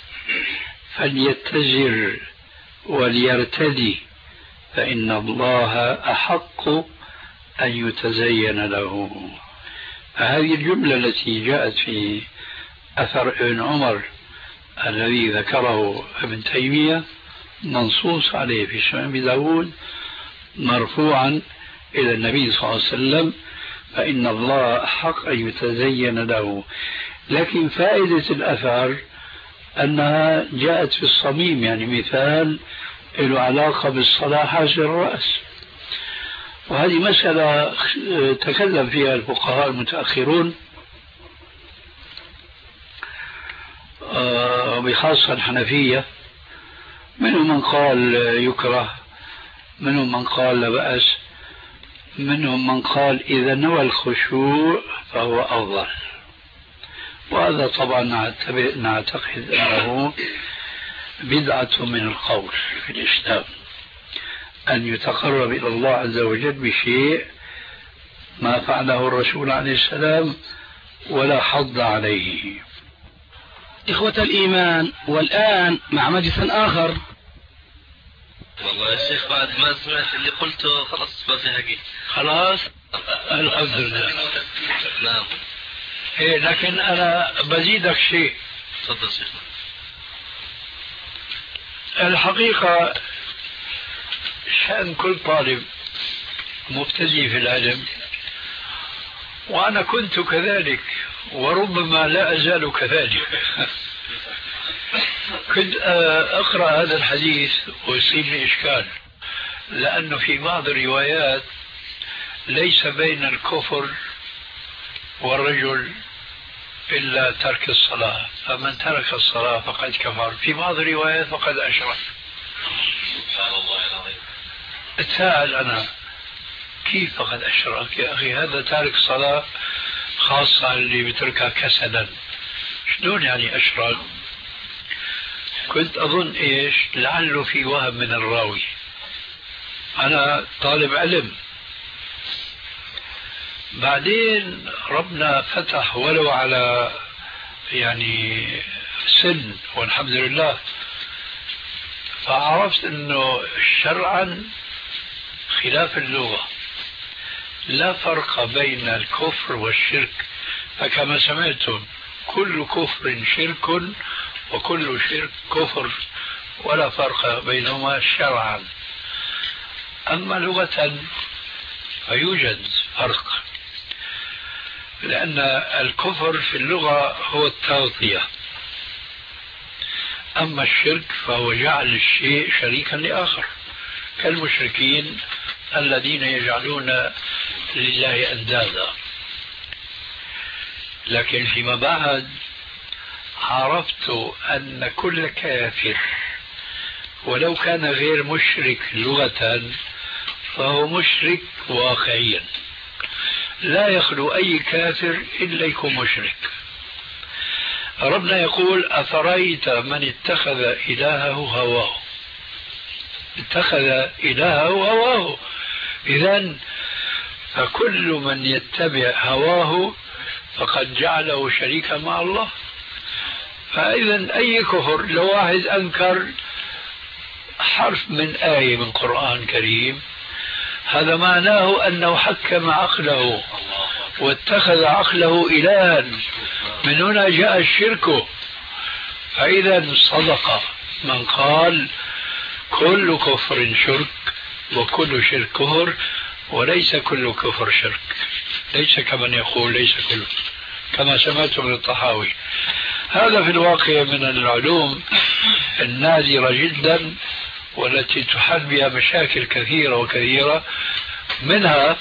فليتزر وليرتدي فإن الله أحق أن يتزين له. فهذه الجملة التي جاءت في أثر ابن عمر الذي ذكره ابن تيمية منصوص عليه في سنن داود مرفوعا إلى النبي صلى الله عليه وسلم: فإن الله أحق أن يتزين له. لكن فائدة الأثر أنها جاءت في الصميم، يعني مثال له علاقة بالصلاة حاسر الرأس، وهذه مسألة تكلم فيها الفقهاء المتأخرون وبخاصة الحنفية. منهم من قال يكره، منهم من قال لا بأس، منهم من قال إذا نوى الخشوع فهو أفضل. وهذا طبعا نعتقد أنه بدعة من القول في الإسلام، أن يتقرب إلى الله عز وجل بشيء ما فعله الرسول عليه السلام ولا حض عليه. إخوة الإيمان، والآن مع مجلس آخر. والله يا شيخ بعد ما سمعت اللي قلته خلاص ما في حقيقة. خلاص الحمد لله. نعم. إيه لكن أنا بزيدك شيء. تفضل شيخ. الحقيقة شأن كل طالب مبتدئ في العلم، وأنا كنت كذلك وربما لا أزال كذلك، كنت أقرأ هذا الحديث ويصيبني إشكال، لأنه في بعض الروايات ليس بين الكفر والرجل إلا ترك الصلاة، فمن ترك الصلاة فقد كفر، في بعض الروايات فقد أشرك. سبحان الله العظيم. اتساءل أنا كيف فقد أشرك يا أخي؟ هذا تارك صلاة خاصة اللي بتركها كسلا. شلون يعني أشرك؟ كنت أظن إيش لعله في وهم من الراوي، أنا طالب علم. بعدين ربنا فتح ولو على يعني سن والحمد لله، فعرفت أنه شرعا خلاف اللغة لا فرق بين الكفر والشرك، فكما سمعتم كل كفر شرك وكل شرك كفر، ولا فرق بينهما شرعا. أما لغة فيوجد فرق، لأن الكفر في اللغة هو التغطية، أما الشرك فهو جعل الشيء شريكا لآخر، كالمشركين الذين يجعلون لله أندادا. لكن فيما بعد عرفت أن كل كافر ولو كان غير مشرك لغة فهو مشرك واقعيا، لا يخلو أي كافر إلا يكون مشرك. ربنا يقول أفرأيت من اتخذ إلهه هواه، اتخذ إلهه هواه، إذن فكل من يتبع هواه فقد جعله شريكا مع الله. فإذا أي كفر، لو واحد أنكر حرف من آية من قرآن كريم، هذا معناه أنه حكم عقله واتخذ عقله إلها، من هنا جاء الشرك. فإذا صدق من قال كل كفر شرك وكل شرك كفر، وليس كل كفر شرك، ليس كمن يقول ليس كله، كما سمعت من الطحاوي. هذا في الواقع من العلوم النادرة جدا، والتي تحل بها مشاكل كثيرة وكثيرة، منها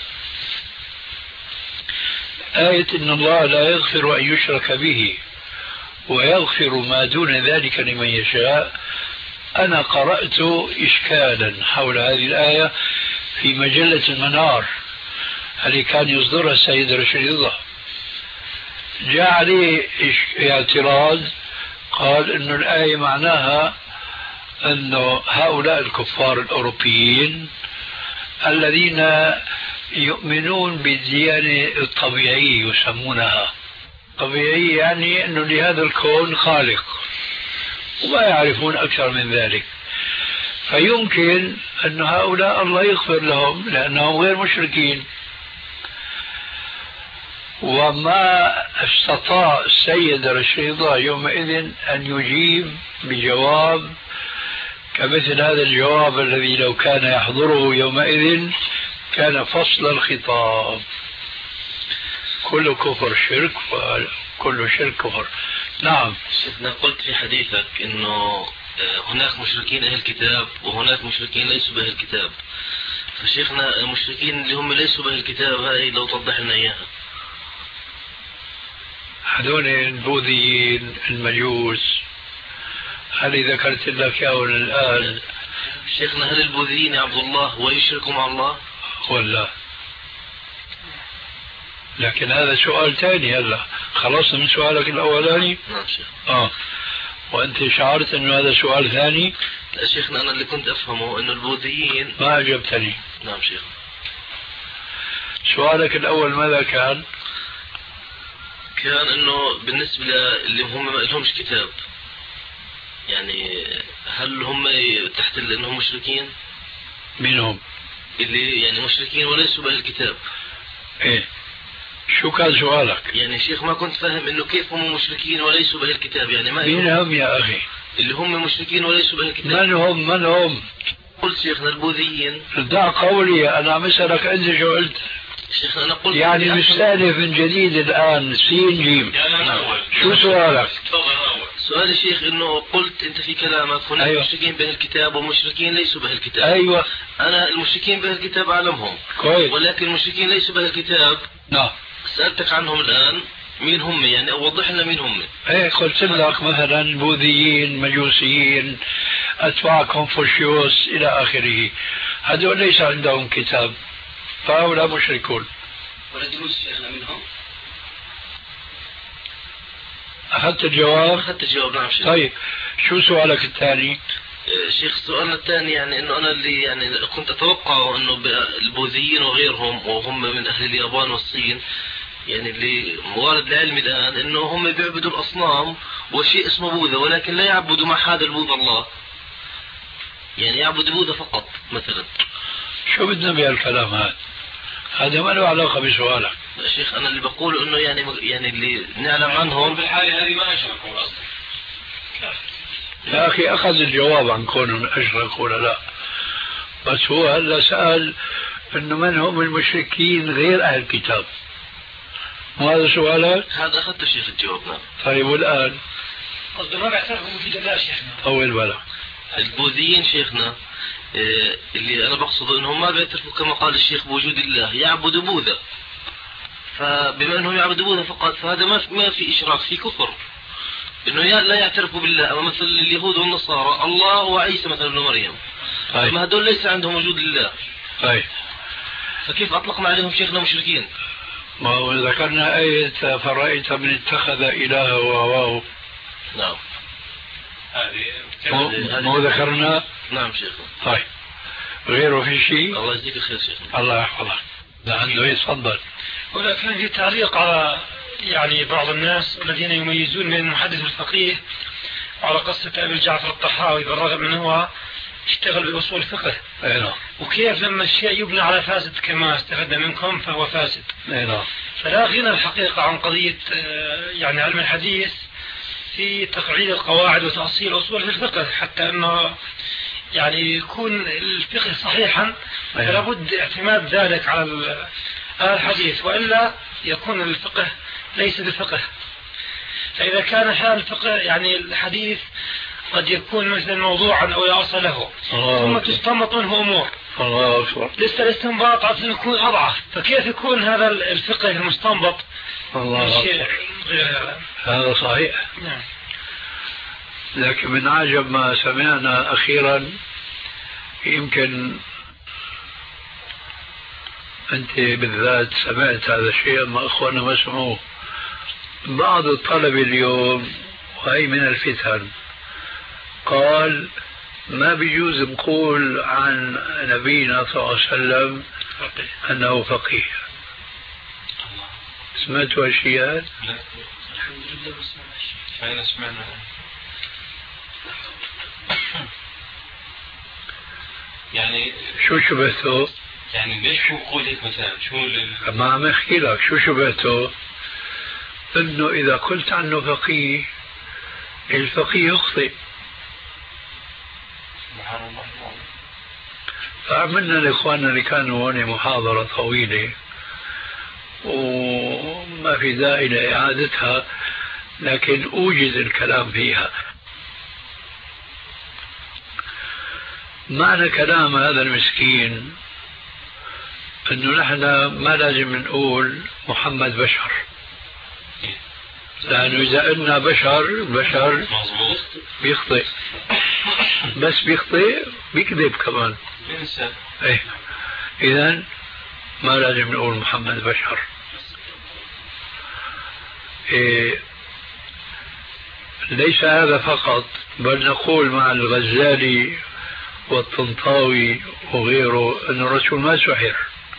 آية إن الله لا يغفر أن يشرك به ويغفر ما دون ذلك لمن يشاء. أنا قرأت إشكالا حول هذه الآية في مجلة المنار التي كان يصدرها السيد رشيد الله، جاء عليه اعتراض، قال إن الآية معناها أن هؤلاء الكفار الأوروبيين الذين يؤمنون بالديانة الطبيعية يسمونها طبيعية، يعني أنه لهذا الكون خالق وما يعرفون أكثر من ذلك، فيمكن أن هؤلاء الله يغفر لهم لأنهم غير مشركين. وما استطاع السيد رشيد الله يومئذ أن يجيب بجواب كمثل هذا الجواب الذي لو كان يحضره يومئذ كان فصل الخطاب. كل كفر شرك وكل شرك كفر. نعم. شيخنا قلت في حديثك انه هناك مشركين اهل الكتاب وهناك مشركين ليسوا باهل الكتاب، فشيخنا المشركين اللي هم ليسوا باهل الكتاب هاي لو توضح لنا اياها. هذول البوذيين المجوس هل ذكرت لك يا الآن؟ شيخنا هل البوذيين يا عبد الله ويشركوا مع الله ولا؟ لكن هذا سؤال ثاني. هلا خلصنا من سؤالك الأولاني. نعم شيخ. آه وأنت شعرت أنه هذا سؤال ثاني؟ لا شيخنا أنا اللي كنت أفهمه أنه البوذيين. ما أجبتني. نعم شيخ. سؤالك الأول ماذا كان؟ كان أنه بالنسبة اللي هم ما لهمش كتاب، يعني هل هم تحت أنهم مشركين؟ مين هم؟ اللي يعني مشركين وليسوا بأهل الكتاب. إيه شو كان سؤالك؟ يعني شيخ ما كنت فاهم انه كيف هم مشركين وليسوا باهل الكتاب، يعني ما مين هم يا اخي؟ اللي هم مشركين وليسوا باهل الكتاب. من هم من هم؟ قلت شيخنا البوذيين. دع قولي انا عم اسالك انت شو قلت؟ شيخنا انا قلت يعني مستأنف من جديد الان سين جيم. نعم. شو سؤالك؟ سؤال الشيخ انه قلت انت في كلامك هناك أيوة. مشركين باهل الكتاب ومشركين ليسوا باهل الكتاب. ايوه انا المشركين باهل الكتاب اعلمهم كويس، ولكن المشركين ليسوا باهل الكتاب. نعم. سألتك عنهم الآن مين هم، يعني وضح لنا مين هم. ايه قلت لك مثلا البوذيين، مجوسيين، اتباع كونفوشيوس الى اخره، هذول ليس عندهم كتاب فهؤلاء مشركون. ولا دروس شيخنا منهم؟ أخذت الجواب؟ أخذت الجواب نعم شيخ. طيب شو سؤالك الثاني؟ شيخ السؤال الثاني يعني انه انا اللي يعني كنت اتوقع انه البوذيين وغيرهم وهم من اهل اليابان والصين يعني اللي موارد العلم الان انه هم بيعبدوا الاصنام وشيء اسمه بوذا ولكن لا يعبدوا مع هذا البوذا الله، يعني يعبدوا بوذا فقط مثلا. شو بدنا بهالكلام هذا؟ هذا ما له علاقه بسؤالك. يا شيخ انا اللي بقوله انه يعني يعني اللي نعلم عنهم بالحاله هذه ما اشركوا اصلا. يا أخي أخذ الجواب عن كونهم أشركوا ولا لا، بس هو هلا سأل إنه من هم المشركين غير أهل الكتاب، مو هذا سؤالك؟ هذا أخذت شيخ الجواب نعم. طيب والآن؟ قصده ما بيعترفوا بوجود الله شيخنا. طول بالك. البوذيين شيخنا اللي أنا بقصده إنهم ما بيعترفوا كما قال الشيخ بوجود الله، يعبدوا بوذا، فبما أنهم يعبدوا بوذا فقط فهذا ما ما في إشراك، في كفر، انه لا يعترفوا بالله مثل اليهود والنصارى الله وعيسى مثلا ابن مريم. طيب. ما هذول ليس عندهم وجود الله. طيب فكيف اطلقنا عليهم شيخنا مشركين؟ ما هو ذكرنا آية فرأيت من اتخذ إلهه وهواه. نعم هذه مو ذكرنا؟ نعم شيخنا. طيب غيره في شيء؟ الله يجزيك الخير شيخنا. الله يحفظك. لعنده يتفضل. ولكن في تعليق على يعني بعض الناس الذين يميزون بين المحدث والفقيه على قصة أبي جعفر الطحاوي بالرغم من هو اشتغل بأصول الفقه. أيوة. وكيف لما الشيء يبنى على فاسد كما استفدنا منكم فهو فاسد. أيوة. فلا غنى الحقيقة عن قضية يعني علم الحديث في تقعيد القواعد وتأصيل أصول الفقه حتى أنه يعني يكون الفقه صحيحا. أيوة. فلا بد اعتماد ذلك على الحديث وإلا يكون الفقه ليس بفقه. فإذا كان حال الفقه يعني الحديث قد يكون مثلا موضوعا أو لا أصل له ثم تستنبط منه أمور الله أكبر لسه الاستنباط عشان يكون أضعف، فكيف يكون هذا الفقه المستنبط الله شيء غير هذا؟ هذا صحيح. نعم. لكن من عجب ما سمعنا أخيرا، يمكن أنت بالذات سمعت هذا الشيء ما أخوانا ما سمعوه. بعض الطلبة اليوم وهي من الفتن قال ما بيجوز نقول عن نبينا صلى الله عليه وسلم أنه فقيه. سمعتوا هالشيء؟ لا الحمد لله ما سمعنا. فأين سمعنا؟ يعني شو شبهته؟ يعني ليش شو قول هيك مثلا شو ما عم احكي لك شو شبهته؟ انه اذا قلت عنه فقيه الفقيه يخطئ. فعملنا لاخواننا اللي كانوا هون محاضرة طويلة وما في داعي لإعادتها لكن أوجز الكلام فيها. معنى كلام هذا المسكين انه نحن ما لازم نقول محمد بشر، لانه اذا قلنا بشر بشر بيخطئ، بس بيخطئ بيكذب كمان. ايه اذا ما لازم نقول محمد بشر. إيه ليس هذا فقط، بل نقول مع الغزالي والطنطاوي وغيره أن الرسول ما سحر،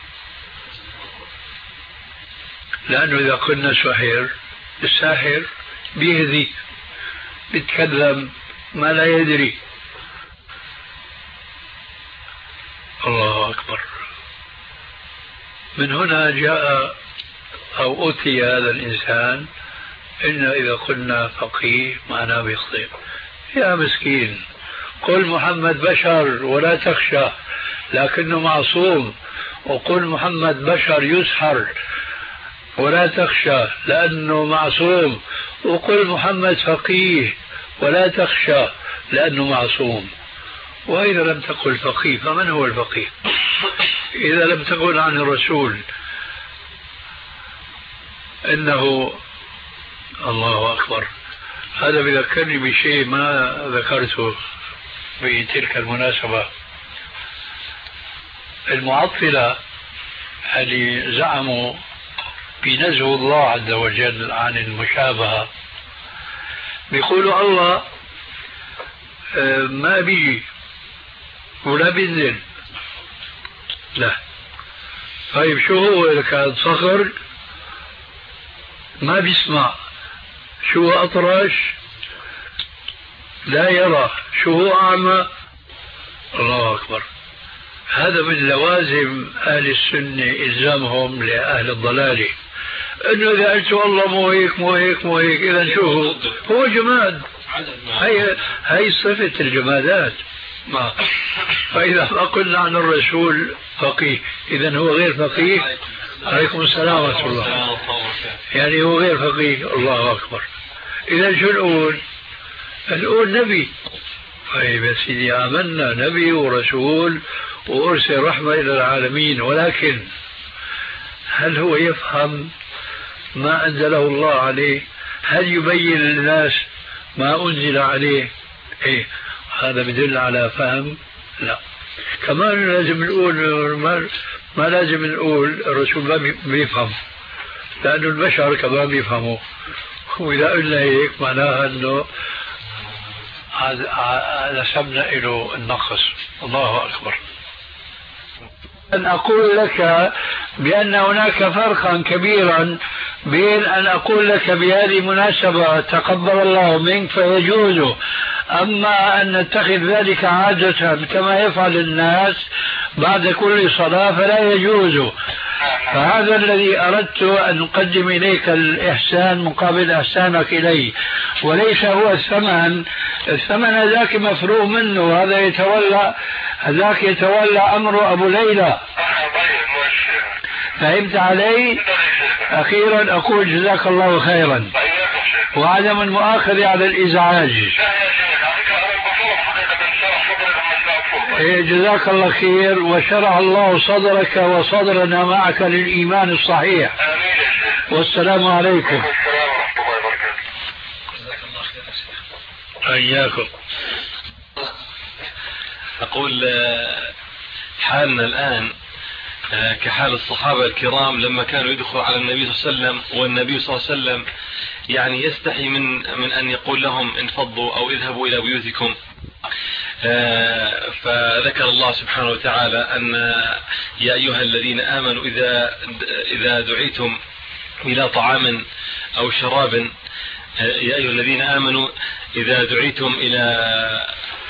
لأنه إذا قلنا سحر الساحر بيهذي بيتكلم ما لا يدري. الله أكبر. من هنا جاء أو أتي هذا الإنسان إن إذا قلنا فقيه معناه بيخطئ. يا مسكين قل محمد بشر ولا تخشى لكنه معصوم، وقل محمد بشر يسحر ولا تخشى لأنه معصوم، وقل محمد فقيه ولا تخشى لأنه معصوم. وإذا لم تقل فقيه فمن هو الفقيه؟ إذا لم تقل عن الرسول إنه الله أكبر. هذا بذكرني بشيء ما ذكرته في تلك المناسبة. المعطلة اللي زعموا بنزه الله عز وجل عن المشابهة بيقولوا الله ما بيجي ولا بينزل. لا، طيب شو هو إذا كان صخر ما بيسمع؟ شو هو أطرش لا يرى؟ شو هو أعمى؟ الله أكبر. هذا من لوازم أهل السنة إلزامهم لأهل الضلال، إنه إذا قلت والله مو هيك مو هيك مو هيك إذا شو هو؟ هو جماد. هي هي صفة الجمادات. ما فإذا ما قلنا عن الرسول فقيه إذا هو غير فقيه. عليكم السلام ورحمة الله. يعني هو غير فقيه. الله أكبر. إذا شو نقول؟ نقول نبي. طيب يا سيدي آمنا نبي ورسول وأرسل رحمة إلى العالمين، ولكن هل هو يفهم ما أنزله الله عليه؟ هل يبين للناس ما أنزل عليه؟ إيه هذا بدل على فهم؟ لا. كمان لازم نقول ما, ما لازم نقول الرسول ما بيفهم، لأنه البشر كمان بيفهموا، وإذا قلنا هيك معناها أنه نسبنا إلى النقص. الله أكبر. أن أقول لك بأن هناك فرقا كبيرا بين أن أقول لك بهذه المناسبة تقبل الله منك فيجوز، أما أن نتخذ ذلك عادة كما يفعل الناس بعد كل صلاة فلا يجوز. فهذا الذي أردت أن أقدم إليك الإحسان مقابل إحسانك إلي، وليس هو الثمن. الثمن ذاك مفروغ منه، هذا يتولى ذاك يتولى أمر أبو ليلى. فهمت علي؟ أخيرا أقول جزاك الله خيرا وعدم المؤاخذة على الإزعاج. جزاك الله خير وشرح الله صدرك وصدرنا معك للإيمان الصحيح. والسلام عليكم. إياكم. أقول حالنا الآن كحال الصحابة الكرام لما كانوا يدخلوا على النبي صلى الله عليه وسلم والنبي صلى الله عليه وسلم يعني يستحي من من أن يقول لهم انفضوا أو اذهبوا إلى بيوتكم. فذكر الله سبحانه وتعالى أن يا أيها الذين آمنوا إذا إذا دعيتم إلى طعام أو شراب يا أيها الذين آمنوا إذا دعيتم إلى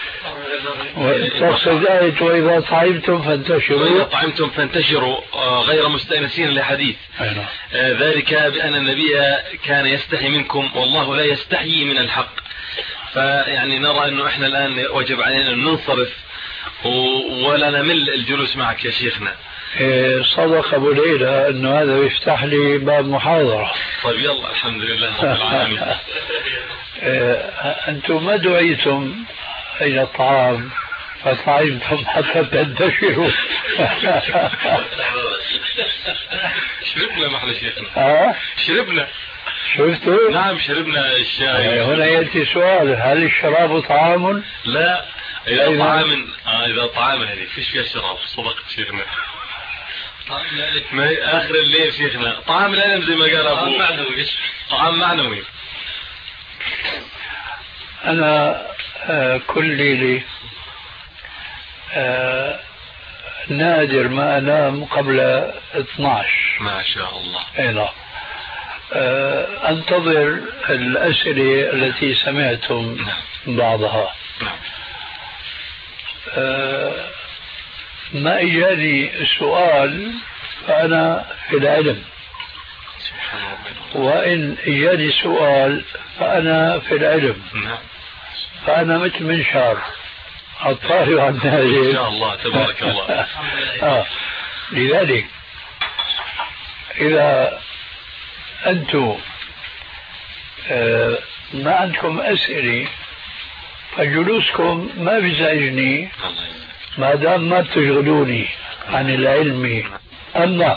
تقصد آية وإذا طعمتم فانتشروا وإذا طعمتم فانتشروا غير مستأنسين لحديث. ذلك بأن النبي كان يستحي منكم والله لا يستحيي من الحق. فيعني نرى أنه إحنا الآن وجب علينا أن ننصرف ولا نمل الجلوس معك يا شيخنا. صدق أبو ليلى أنه هذا يفتح لي باب محاضرة. طيب يلا الحمد لله رب العالمين. أنتم ما دعيتم إلى الطعام فطعمتم حتى تنتشروا. شربنا ما احنا شيخنا. اه شربنا. شفتوا؟ نعم شربنا الشاي. هنا يأتي سؤال، هل الشراب طعام؟ لا إذا طعام آه إذا طعام هذه فيش فيها شراب. صدقت شيخنا. ما آخر الليل شيخنا طعام العلم زي ما قال أبو معنوي. طعام معنوي. أنا آه كل ليلة آه نادر ما أنام قبل اثني عشر. ما شاء الله. أي نعم. آه أنتظر الأسئلة التي سمعتم نعم. بعضها نعم. آه ما إجاني سؤال فأنا في العلم، وإن إجاني سؤال فأنا في العلم. نعم. فأنا مثل منشار الطارئ عن النازل. إن شاء الله تبارك الله. آه. لذلك إذا أنتم آه ما عندكم أسئلة فجلوسكم ما بيزعجني ما دام ما بتشغلوني عن العلم. أما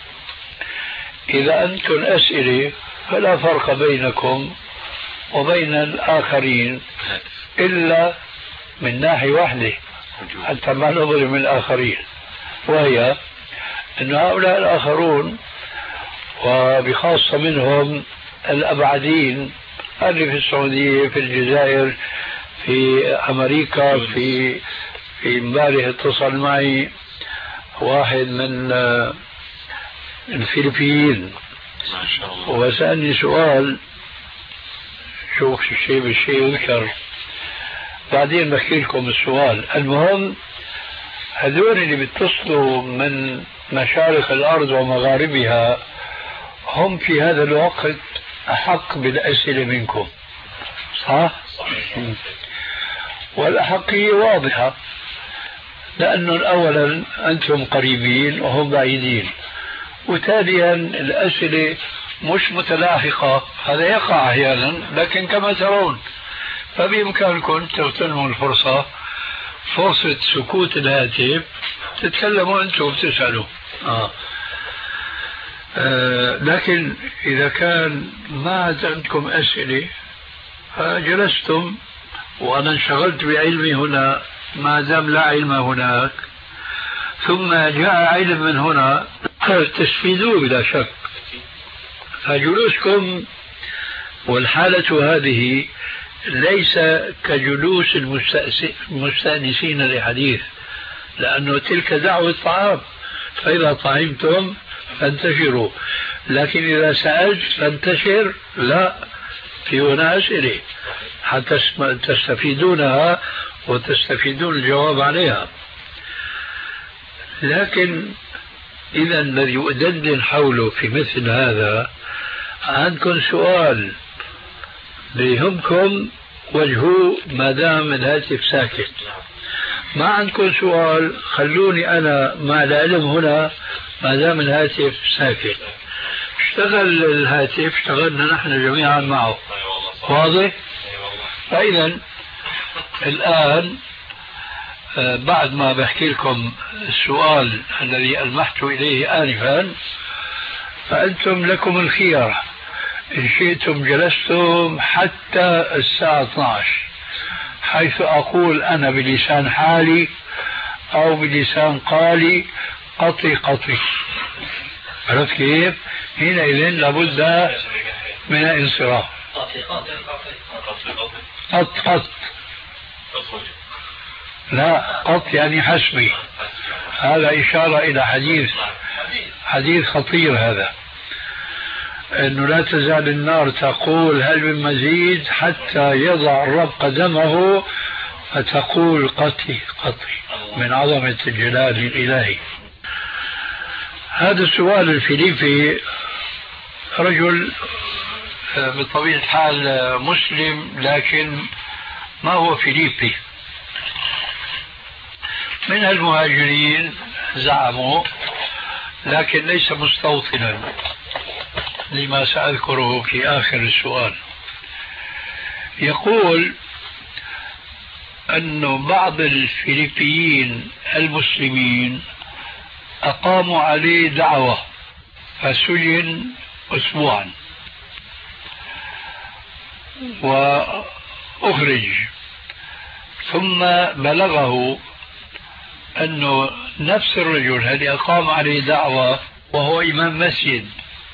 إذا أنتم أسئلة فلا فرق بينكم وبين الآخرين إلا من ناحية واحدة حتى ما نظلم الآخرين. وهي أن هؤلاء الآخرون وبخاصة منهم الأبعدين اللي في السعودية في الجزائر في أمريكا في في امبارح اتصل معي واحد من الفلبين وسألني سؤال، شوف الشيء بالشيء يذكر بعدين بحكي لكم السؤال. المهم هذول اللي بيتصلوا من مشارق الأرض ومغاربها هم في هذا الوقت أحق بالأسئلة منكم، صح؟ والأحقية واضحة، لأنه أولا أنتم قريبين وهم بعيدين، وثانيا الأسئلة مش متلاحقة، هذا يقع أحيانا لكن كما ترون فبإمكانكم تغتنموا الفرصة، فرصة سكوت الهاتف تتكلموا أنتم وتسألوا. آه. آه لكن إذا كان ما عندكم أسئلة فجلستم وأنا انشغلت بعلمي هنا ما دام لا علم هناك، ثم جاء علم من هنا تستفيدوا بلا شك. فجلوسكم والحالة هذه ليس كجلوس المستأنسين لحديث، لأنه تلك دعوة طعام، فإذا طعمتم فانتشروا، لكن إذا سألت فانتشر لا، في هنا أسئلة حتى تستفيدونها وتستفيدون الجواب عليها. لكن إذا الذي أدندن حوله في مثل هذا عندكم سؤال بيهمكم وجهوه ما دام الهاتف ساكت، ما عندكم سؤال خلوني أنا مع العلم هنا ما دام الهاتف ساكت. اشتغل الهاتف اشتغلنا نحن جميعا معه، واضح؟ فإذا الآن بعد ما بحكي لكم السؤال الذي ألمحت إليه آنفا فأنتم لكم الخيار، إن شئتم جلستم حتى الساعة اثنتي عشرة حيث أقول أنا بلسان حالي أو بلسان قالي قطي قطي. عرفت كيف؟ حينئذ لابد من الانصراف. قط قط لا قط يعني حسبي، هذا إشارة إلى حديث حديث خطير هذا، أنه لا تزال النار تقول هل من مزيد حتى يضع الرب قدمه فتقول قطي قطي، من عظمة الجلال الإلهي. هذا السؤال الفيليبي رجل بطبيعة الحال مسلم لكن ما هو فيليبي، من المهاجرين زعموا، لكن ليس مستوطنا لما سأذكره في آخر السؤال. يقول أن بعض الفلبيين المسلمين أقاموا عليه دعوة فسجن أسبوعا وأخرج، ثم بلغه أنه نفس الرجل الذي أقام عليه دعوة وهو إمام مسجد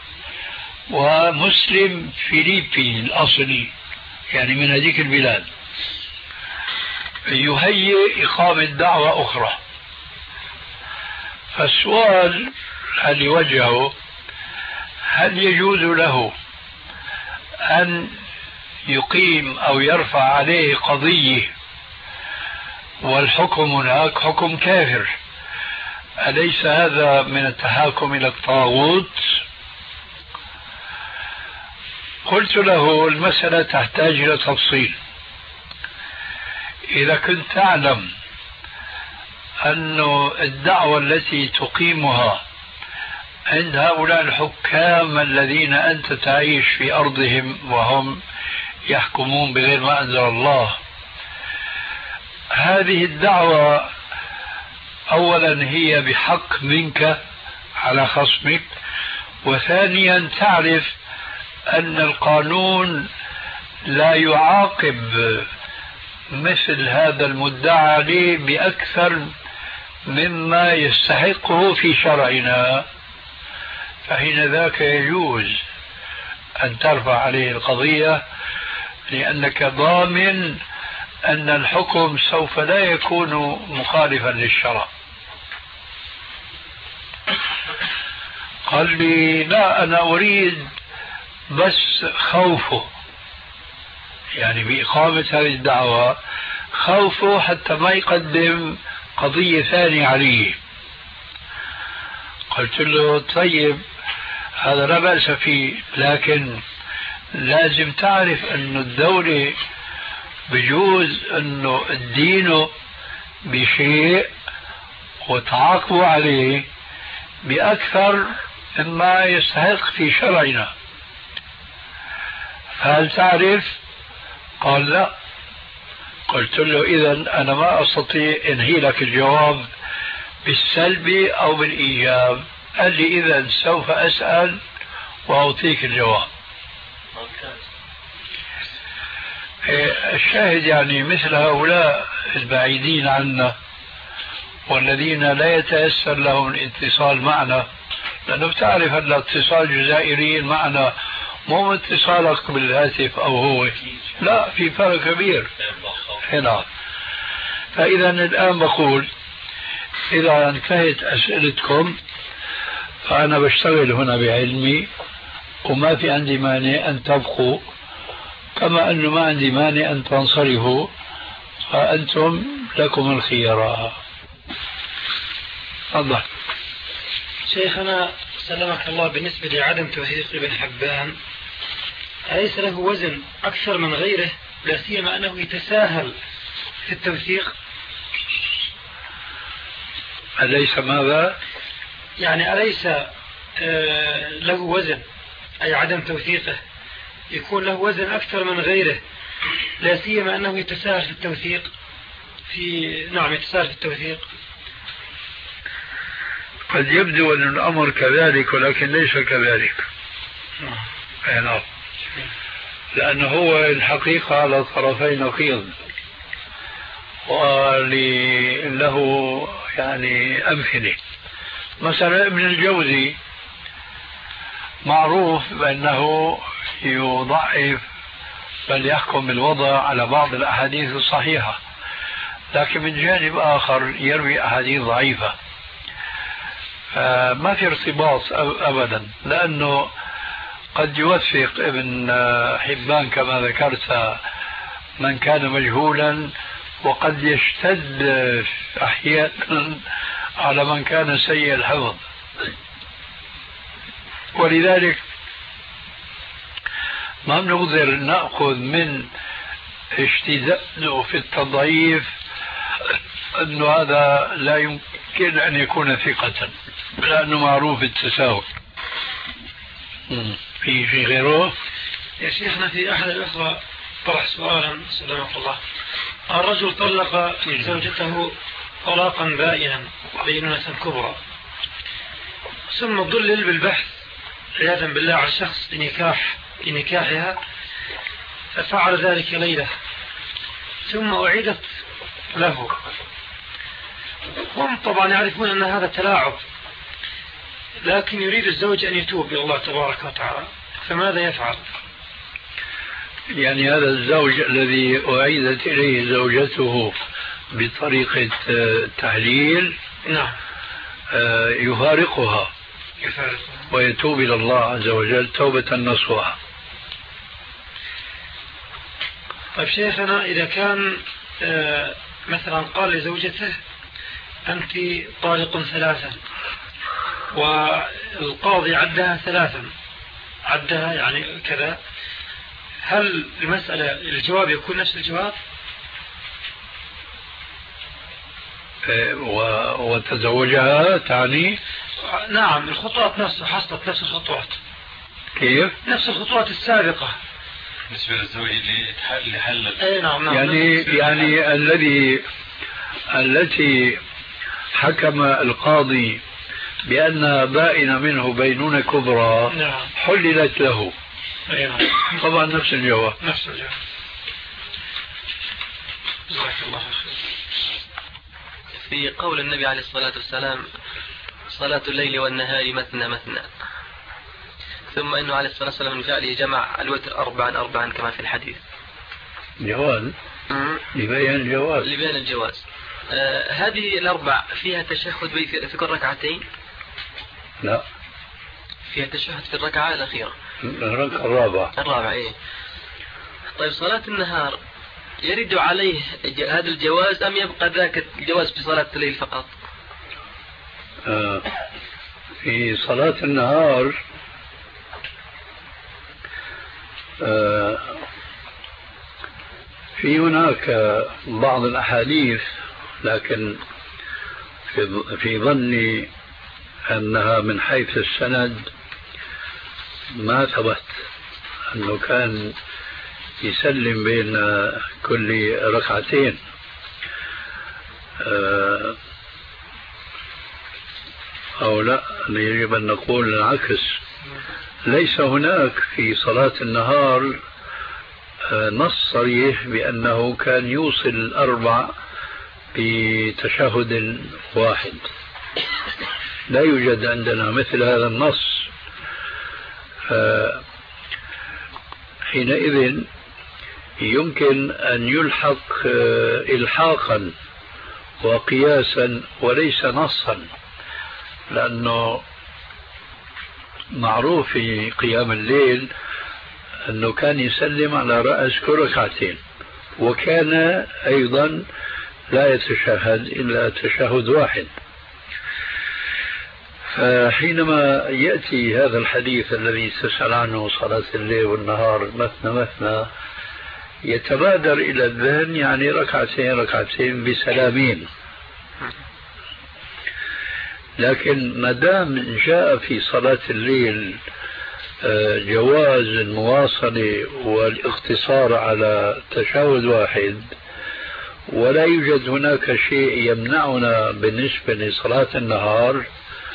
ومسلم فيليبي الأصلي يعني من هذيك البلاد يهيئ إقامة دعوة أخرى. فالسؤال هل يوجهه هل يجوز له أن يقيم أو يرفع عليه قضية والحكم هناك حكم كافر، أليس هذا من التحاكم إلى الطاغوت؟ قلت له المسألة تحتاج إلى تفصيل. إذا كنت تعلم أن الدعوة التي تقيمها عند هؤلاء الحكام الذين أنت تعيش في أرضهم وهم يحكمون بغير ما أنزل الله، هذه الدعوة أولا هي بحق منك على خصمك، وثانيا تعرف أن القانون لا يعاقب مثل هذا المدعى عليه بأكثر مما يستحقه في شرعنا، فحين ذاك يجوز أن ترفع عليه القضية، لأنك ضامن أن الحكم سوف لا يكون مخالفا للشرع. قال لي لا، أنا أريد بس خوفه، يعني بإقامة هذه الدعوة خوفه حتى ما يقدم قضية ثانية عليه. قلت له طيب هذا لا بأس فيه، لكن لازم تعرف أن الدولة بجوز أنه الدين بشيء وتعاقبوا عليه بأكثر مما يستحق في شرعنا. فهل تعرف؟ قال لا. قلت له إذن أنا ما أستطيع أنهي لك الجواب بالسلبي أو بالإيجاب. قال لي إذن سوف أسأل وأعطيك الجواب. الشاهد يعني مثل هؤلاء البعيدين عنا والذين لا يتيسر لهم الاتصال معنا، لأنه بتعرف أن الاتصال الجزائريين معنا مو اتصالك بالهاتف أو هو، لا، في فرق كبير هنا. فإذا الآن بقول إذا انتهت أسئلتكم فأنا بشتغل هنا بعلمي وما في عندي مانع أن تبقوا، كما أنه ما عندي مانع أن تنصرفوا، فأنتم لكم الخيار. تفضل. شيخنا سلمك الله، بالنسبة لعدم توثيق ابن حبان أليس له وزن أكثر من غيره، لا سيما أنه يتساهل في التوثيق؟ أليس ماذا؟ يعني أليس آه له وزن، أي عدم توثيقه يكون له وزن أكثر من غيره، لا سيما أنه يتساهل في التوثيق في نعم يتساهل في التوثيق. قد يبدو أن الأمر كذلك ولكن ليس كذلك. نعم. لأنه هو الحقيقة على طرفي نقيض، وله يعني أمثلة. مثلا ابن الجوزي معروف بأنه يضعف بل يحكم بالوضع على بعض الأحاديث الصحيحة، لكن من جانب آخر يروي أحاديث ضعيفة. ما في ارتباط أبدا، لأنه قد يوثق ابن حبان كما ذكرت من كان مجهولا، وقد يشتد أحيانا على من كان سيء الحفظ. ولذلك ما بنقدر نأخذ من اشتداده في التضعيف أنه هذا لا يمكن أن يكون ثقة، لأنه معروف التساهل. في شيء غيره؟ يا شيخنا في أحد الأخوة طرح سؤالا سلامك الله. الرجل طلق زوجته طلاقا بائنا بينونة كبرى، ثم ضلل بالبحث عياذا بالله على الشخص لنكاح لنكاحها، ففعل ذلك ليلة ثم أعيدت له. هم طبعا يعرفون أن هذا تلاعب، لكن يريد الزوج أن يتوب إلى الله تبارك وتعالى، فماذا يفعل؟ يعني هذا الزوج الذي أعيدت إليه زوجته بطريقة تحليل، نعم، يفارقها يفارقها ويتوب إلى الله عز وجل توبة نصوحة. طيب شيخنا، إذا كان مثلا قال لزوجته أنت طالق ثلاثا والقاضي عدها ثلاثا، عدها يعني كذا، هل المسألة الجواب يكون نفس الجواب؟ وتزوجها تعني؟ نعم، الخطوات نفسها حصلت نفس الخطوات. كيف؟ نفس الخطوات السابقة بالنسبة للزوج اللي حلل. اي نعم نعم. يعني يعني الذي التي حكم القاضي بأنها بائنة منه بينونة كبرى، نعم، حللت له. اي نعم. طبعا نفس الجواب. نفس الجواب. جزاك الله خير. في قول النبي عليه الصلاة والسلام صلاة الليل والنهار مثنى مثنى، ثم أنه عليه الصلاة والسلام من فعله جمع الوتر أربعا أربعا كما في الحديث. جواز لبيان الجواز لبيان الجواز. آه هذه الأربع فيها تشهد في كل ركعتين؟ لا، فيها تشهد في الركعة الأخيرة، الركعة الرابعة. الرابعة إيه. طيب صلاة النهار يرد عليه هذا الجواز أم يبقى ذاك الجواز في صلاة الليل فقط؟ آه في صلاة النهار آه في هناك بعض الأحاديث، لكن في, في ظني أنها من حيث السند ما ثبت أنه كان يسلم بين كل ركعتين. أو لا، يجب أن نقول العكس، ليس هناك في صلاة النهار نص صريح بأنه كان يوصل الأربع بتشهد واحد، لا يوجد عندنا مثل هذا النص. حينئذ يمكن أن يلحق إلحاقا وقياسا وليس نصا، لأنه معروف في قيام الليل أنه كان يسلم على رأس كل ركعتين، وكان أيضا لا يتشهد إلا تشهد واحد. فحينما يأتي هذا الحديث الذي تسأل عنه صلاة الليل والنهار مثنى مثنى، يتبادر إلى الذهن يعني ركعتين ركعتين بسلامين. لكن ما دام جاء في صلاة الليل جواز المواصلة والاقتصار على تشهد واحد، ولا يوجد هناك شيء يمنعنا بالنسبة لصلاة النهار،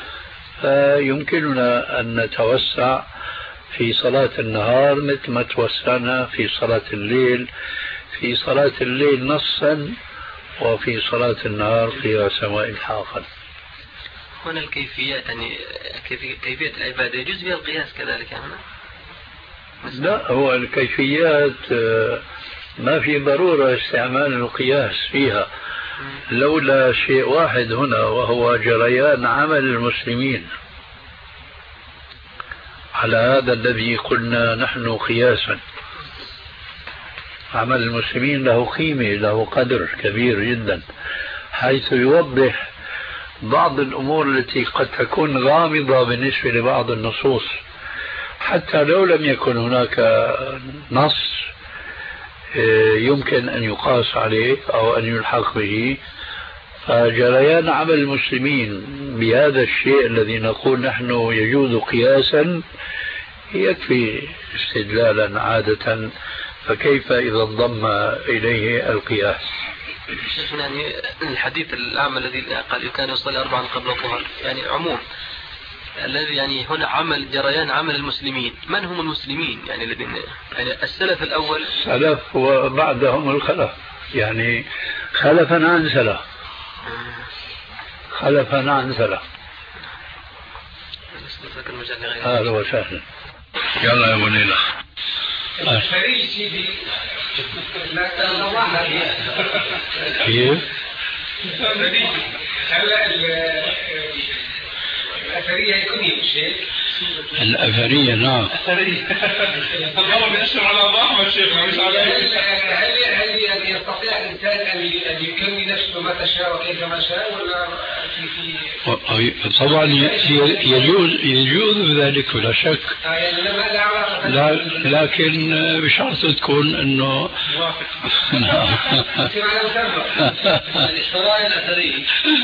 فيمكننا أن نتوسع في صلاة النهار مثل ما توسعنا في صلاة الليل، في صلاة الليل نصا وفي صلاة النهار قياسا وإلحاقا. هنا الكيفيات يعني كيفية العبادة يجوز بها القياس كذلك يعني؟ لا، هو الكيفيات ما في ضرورة استعمال القياس فيها، لولا شيء واحد هنا وهو جريان عمل المسلمين على هذا الذي قلنا نحن قياسا. عمل المسلمين له قيمة، له قدر كبير جدا، حيث يوضح بعض الأمور التي قد تكون غامضة بالنسبة لبعض النصوص، حتى لو لم يكن هناك نص يمكن أن يقاس عليه أو أن يلحق به. فجريان عمل المسلمين بهذا الشيء الذي نقول نحن يجوز قياسا يكفي استدلالا عادة، فكيف إذا انضم إليه القياس؟ يعني الحديث العام الذي قال كان يصلي أربعا قبل الظهر يعني عموم الذي يعني هنا عمل جريان عمل المسلمين، من هم المسلمين يعني الذين يعني السلف الأول سلف وبعدهم الخلف، يعني خلفا عن سلف خلفا عن سلف. أهلا وسهلا. يلا يا منيلة. كيف؟ هلا الأثرية يكون يمشي. الأثرية نعم. الأثرية. طبعا بنشر على ضعف الشيخ مش على. هل هل هل يستطيع الإنسان أن يكمل نفسه متى شاء وكيف ما شاء ولا في في؟ طبعا يجوز يجوز ذلك بلا شك. لا لكن بشرط تكون إنه. الإشتراء الأثري.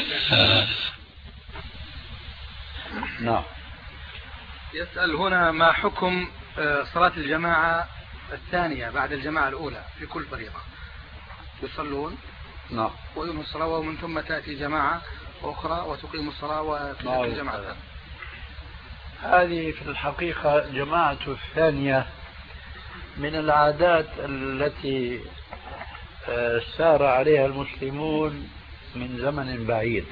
نعم. يسأل هنا ما حكم صلاة الجماعة الثانية بعد الجماعة الأولى في كل فريضة؟ يصلون نعم وينهوا الصلاة ومن ثم تأتي جماعة أخرى وتقيم الصلاة وتأتي الجماعة الثانية. هذه في الحقيقة جماعة الثانية من العادات التي سار عليها المسلمون من زمن بعيد،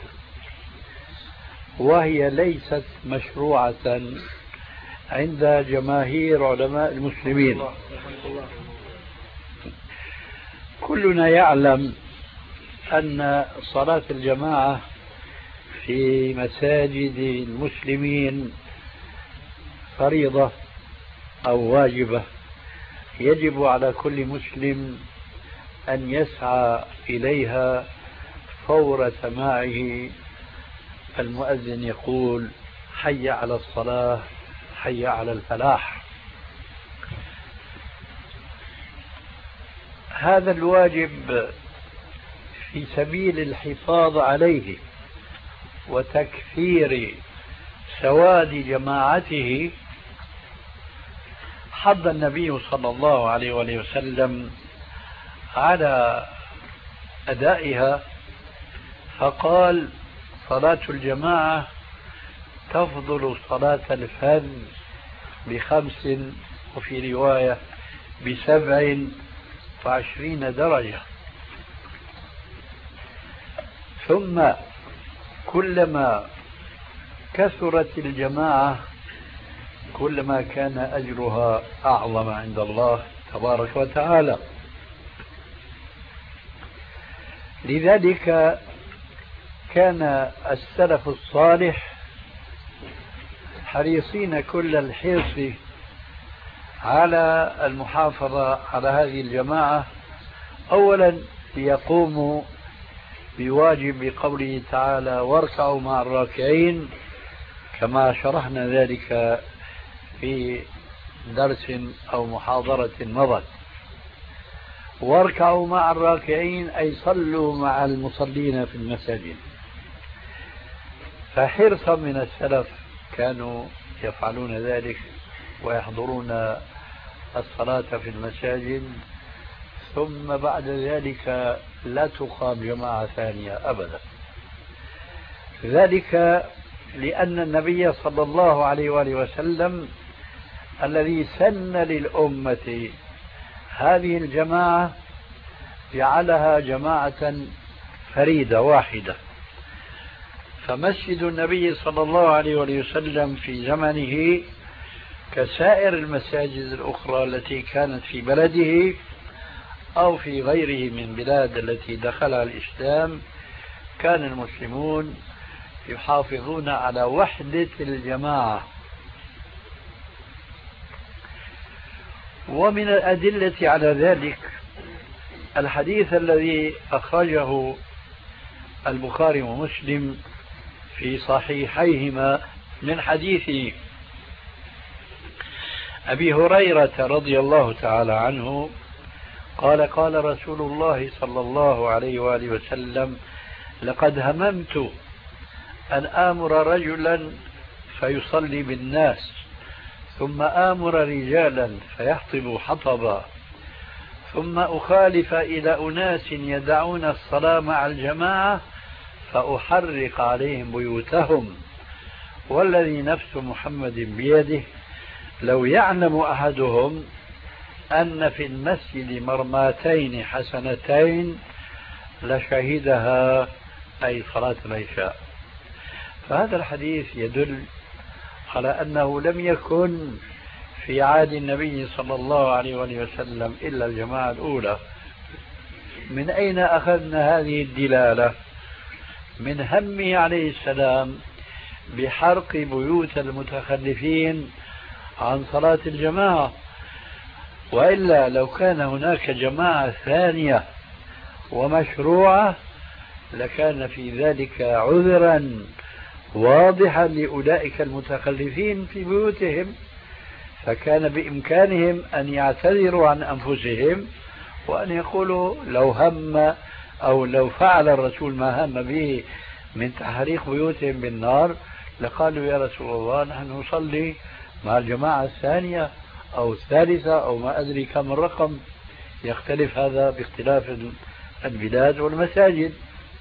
وهي ليست مشروعة عند جماهير علماء المسلمين. كلنا يعلم أن صلاة الجماعة في مساجد المسلمين فريضة أو واجبة، يجب على كل مسلم أن يسعى إليها فور سماعه المؤذن يقول حي على الصلاة حي على الفلاح. هذا الواجب في سبيل الحفاظ عليه وتكثير سواد جماعته حض النبي صلى الله عليه وآله وسلم على أدائها، فقال صلاة الجماعة تفضل صلاة الفذ بخمس وفي رواية بسبع وعشرين درجة. ثم كلما كثرت الجماعة كلما كان أجرها أعظم عند الله تبارك وتعالى. لذلك كان السلف الصالح حريصين كل الحرص على المحافظة على هذه الجماعة، أولا ليقوموا بواجب قوله تعالى واركعوا مع الراكعين، كما شرحنا ذلك في درس أو محاضرة مضت. واركعوا مع الراكعين أي صلوا مع المصلين في المساجد. فحرصا من السلف كانوا يفعلون ذلك ويحضرون الصلاة في المساجد، ثم بعد ذلك لا تقام جماعة ثانية أبدا. ذلك لأن النبي صلى الله عليه وآله وسلم الذي سن للأمة هذه الجماعة جعلها جماعة فريدة واحدة. فمسجد النبي صلى الله عليه وآله وسلم في زمنه كسائر المساجد الأخرى التي كانت في بلده أو في غيره من بلاد التي دخلها الإسلام، كان المسلمون يحافظون على وحدة الجماعة. ومن الأدلة على ذلك الحديث الذي أخرجه البخاري ومسلم في صحيحيهما من حديث أبي هريرة رضي الله تعالى عنه قال قال رسول الله صلى الله عليه وآله وسلم لقد هممت أن آمر رجلا فيصلي بالناس ثم آمر رجالا فيحطبوا حطبا ثم أخالف إلى أناس يدعون الصلاة مع الجماعة فأحرق عليهم بيوتهم والذي نفس محمد بيده لو يعلم أحدهم أن في المسجد مرماتين حسنتين لشهدها، أي صلاة العشاء. فهذا الحديث يدل على أنه لم يكن في عهد النبي صلى الله عليه وسلم إلا الجماعة الأولى. من أين أخذنا هذه الدلالة؟ من همه عليه السلام بحرق بيوت المتخلفين عن صلاة الجماعة، وإلا لو كان هناك جماعة ثانية ومشروعة لكان في ذلك عذرا واضحا لأولئك المتخلفين في بيوتهم، فكان بإمكانهم أن يعتذروا عن أنفسهم وأن يقولوا لو هم أو لو فعل الرسول ما هم به من تحريق بيوتهم بالنار لقالوا يا رسول الله نحن نصلي مع الجماعة الثانية أو الثالثة أو ما أدري كم الرقم، يختلف هذا باختلاف البلاد والمساجد.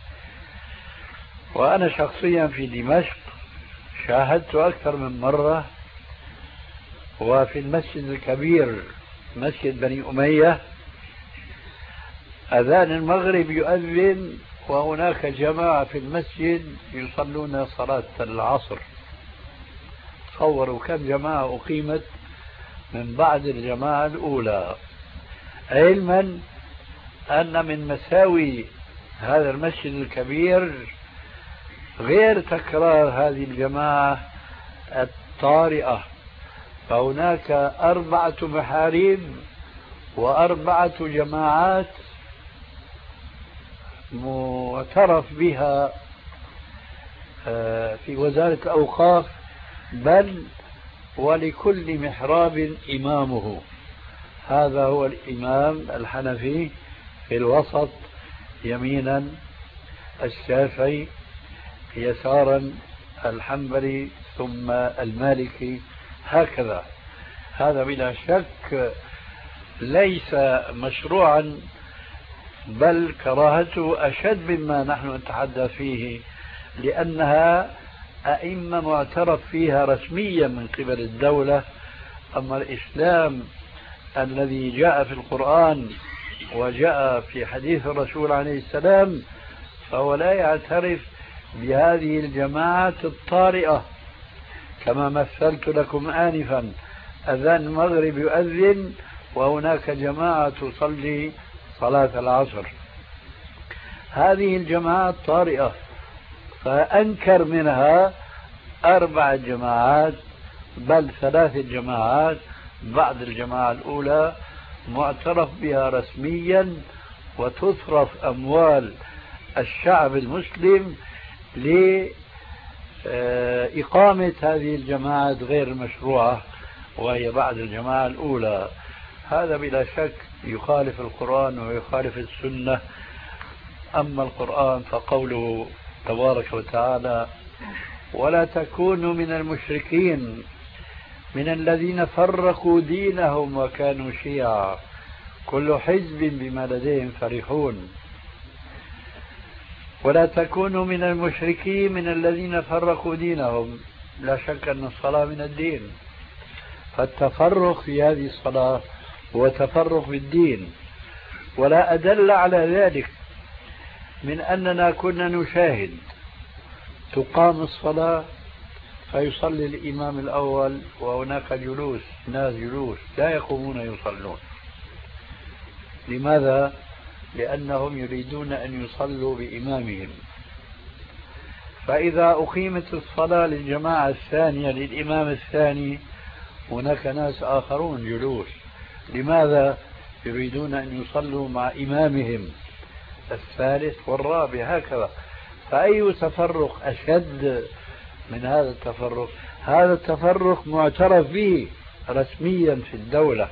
وأنا شخصيا في دمشق شاهدت أكثر من مرة، وفي المسجد الكبير مسجد بني أمية أذان المغرب يؤذن وهناك جماعة في المسجد يصلون صلاة العصر. تصوروا كم جماعة أقيمت من بعد الجماعة الأولى، علما أن من مساوي هذا المسجد الكبير غير تكرار هذه الجماعة الطارئة، فهناك أربعة محاريب وأربعة جماعات معترف بها في وزارة الأوقاف، بل ولكل محراب إمامه. هذا هو الإمام الحنفي في الوسط يمينا، الشافعي يسارا، الحنبلي، ثم المالكي، هكذا. هذا بلا شك ليس مشروعا، بل كراهته أشد مما نحن نتحدث فيه، لأنها أئمة معترف فيها رسميا من قبل الدولة. أما الإسلام الذي جاء في القرآن وجاء في حديث الرسول عليه السلام فهو لا يعترف بهذه الجماعة الطارئة. كما مثلت لكم آنفا، أذان المغرب يؤذن وهناك جماعة تصلي صلاة العصر، هذه الجماعة الطارئة، فأنكر منها أربع جماعات بل ثلاث جماعات بعد الجماعة الأولى معترف بها رسميا، وتصرف أموال الشعب المسلم لإقامة هذه الجماعات غير المشروعة وهي بعد الجماعة الأولى. هذا بلا شك يخالف القرآن ويخالف السنة. أما القرآن فقوله تبارك وتعالى: ولا تكونوا من المشركين من الذين فرقوا دينهم وكانوا شيعا كل حزب بما لديهم فرحون. ولا تكونوا من المشركين من الذين فرقوا دينهم، لا شك أن الصلاة من الدين، فالتفرق في هذه الصلاة هو تفرق بالدين. ولا أدل على ذلك من أننا كنا نشاهد تقام الصلاة فيصلي الإمام الأول وهناك جلوس، ناس جلوس لا يقومون يصلون. لماذا؟ لأنهم يريدون أن يصلوا بإمامهم. فإذا أقيمت الصلاة للجماعة الثانية للإمام الثاني هناك ناس آخرون جلوس. لماذا؟ يريدون أن يصلوا مع إمامهم الثالث والرابع، هكذا. فأي تفرق أشد من هذا التفرق؟ هذا التفرق معترف به رسميا في الدولة.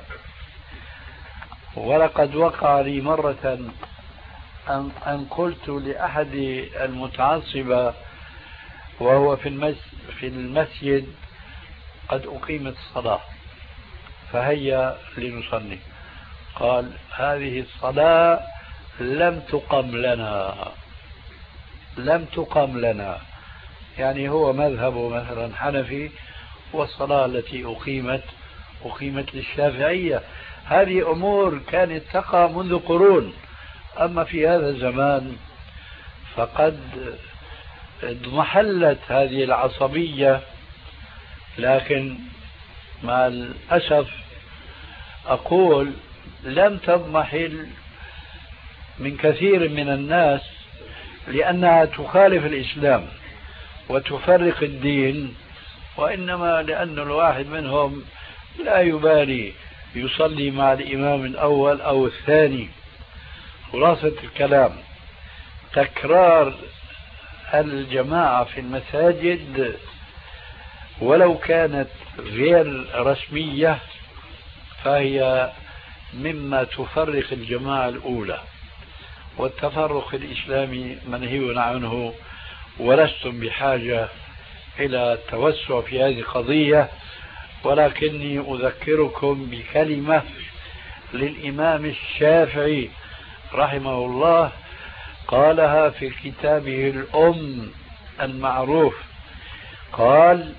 ولقد وقع لي مرة أن, أن قلت لأحد المتعصبة وهو في, في المسجد: قد أقيمت الصلاة فهيا لنصلي. قال: هذه الصلاة لم تقم لنا، لم تقم لنا. يعني هو مذهبه مثلا حنفي، والصلاة التي أقيمت أقيمت للشافعية. هذه أمور كانت تقع منذ قرون. أما في هذا الزمان فقد اضمحلت هذه العصبية، لكن مع الأسف أقول لم تضمحل من كثير من الناس، لأنها تخالف الإسلام وتفرق الدين، وإنما لأن الواحد منهم لا يبالي يصلي مع الإمام الأول أو الثاني. خلاصة الكلام: تكرار الجماعة في المساجد ولو كانت غير رسمية فهي مما تفرق الجماعة الأولى، والتفرق الإسلامي منهي عنه، ولستم بحاجة إلى التوسع في هذه القضية. ولكني أذكركم بكلمة للإمام الشافعي رحمه الله قالها في كتابه الأم المعروف. قال: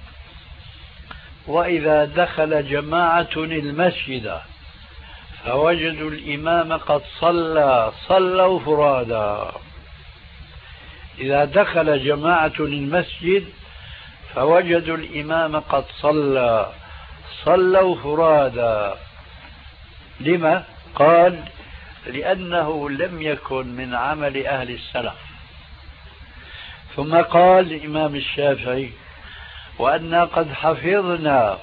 وإذا دخل جماعة المسجد فوجدوا الإمام قد صلى صلوا فرادا. إذا دخل جماعة المسجد فوجدوا الإمام قد صلى صلوا فرادا. لما؟ قال لأنه لم يكن من عمل أهل السلف. ثم قال الإمام الشافعي وأنا قد حفظنا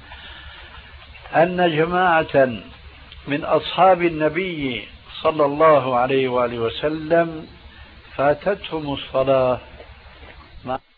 أن جماعة من أصحاب النبي صلى الله عليه وآله وسلم فاتتهم الصلاة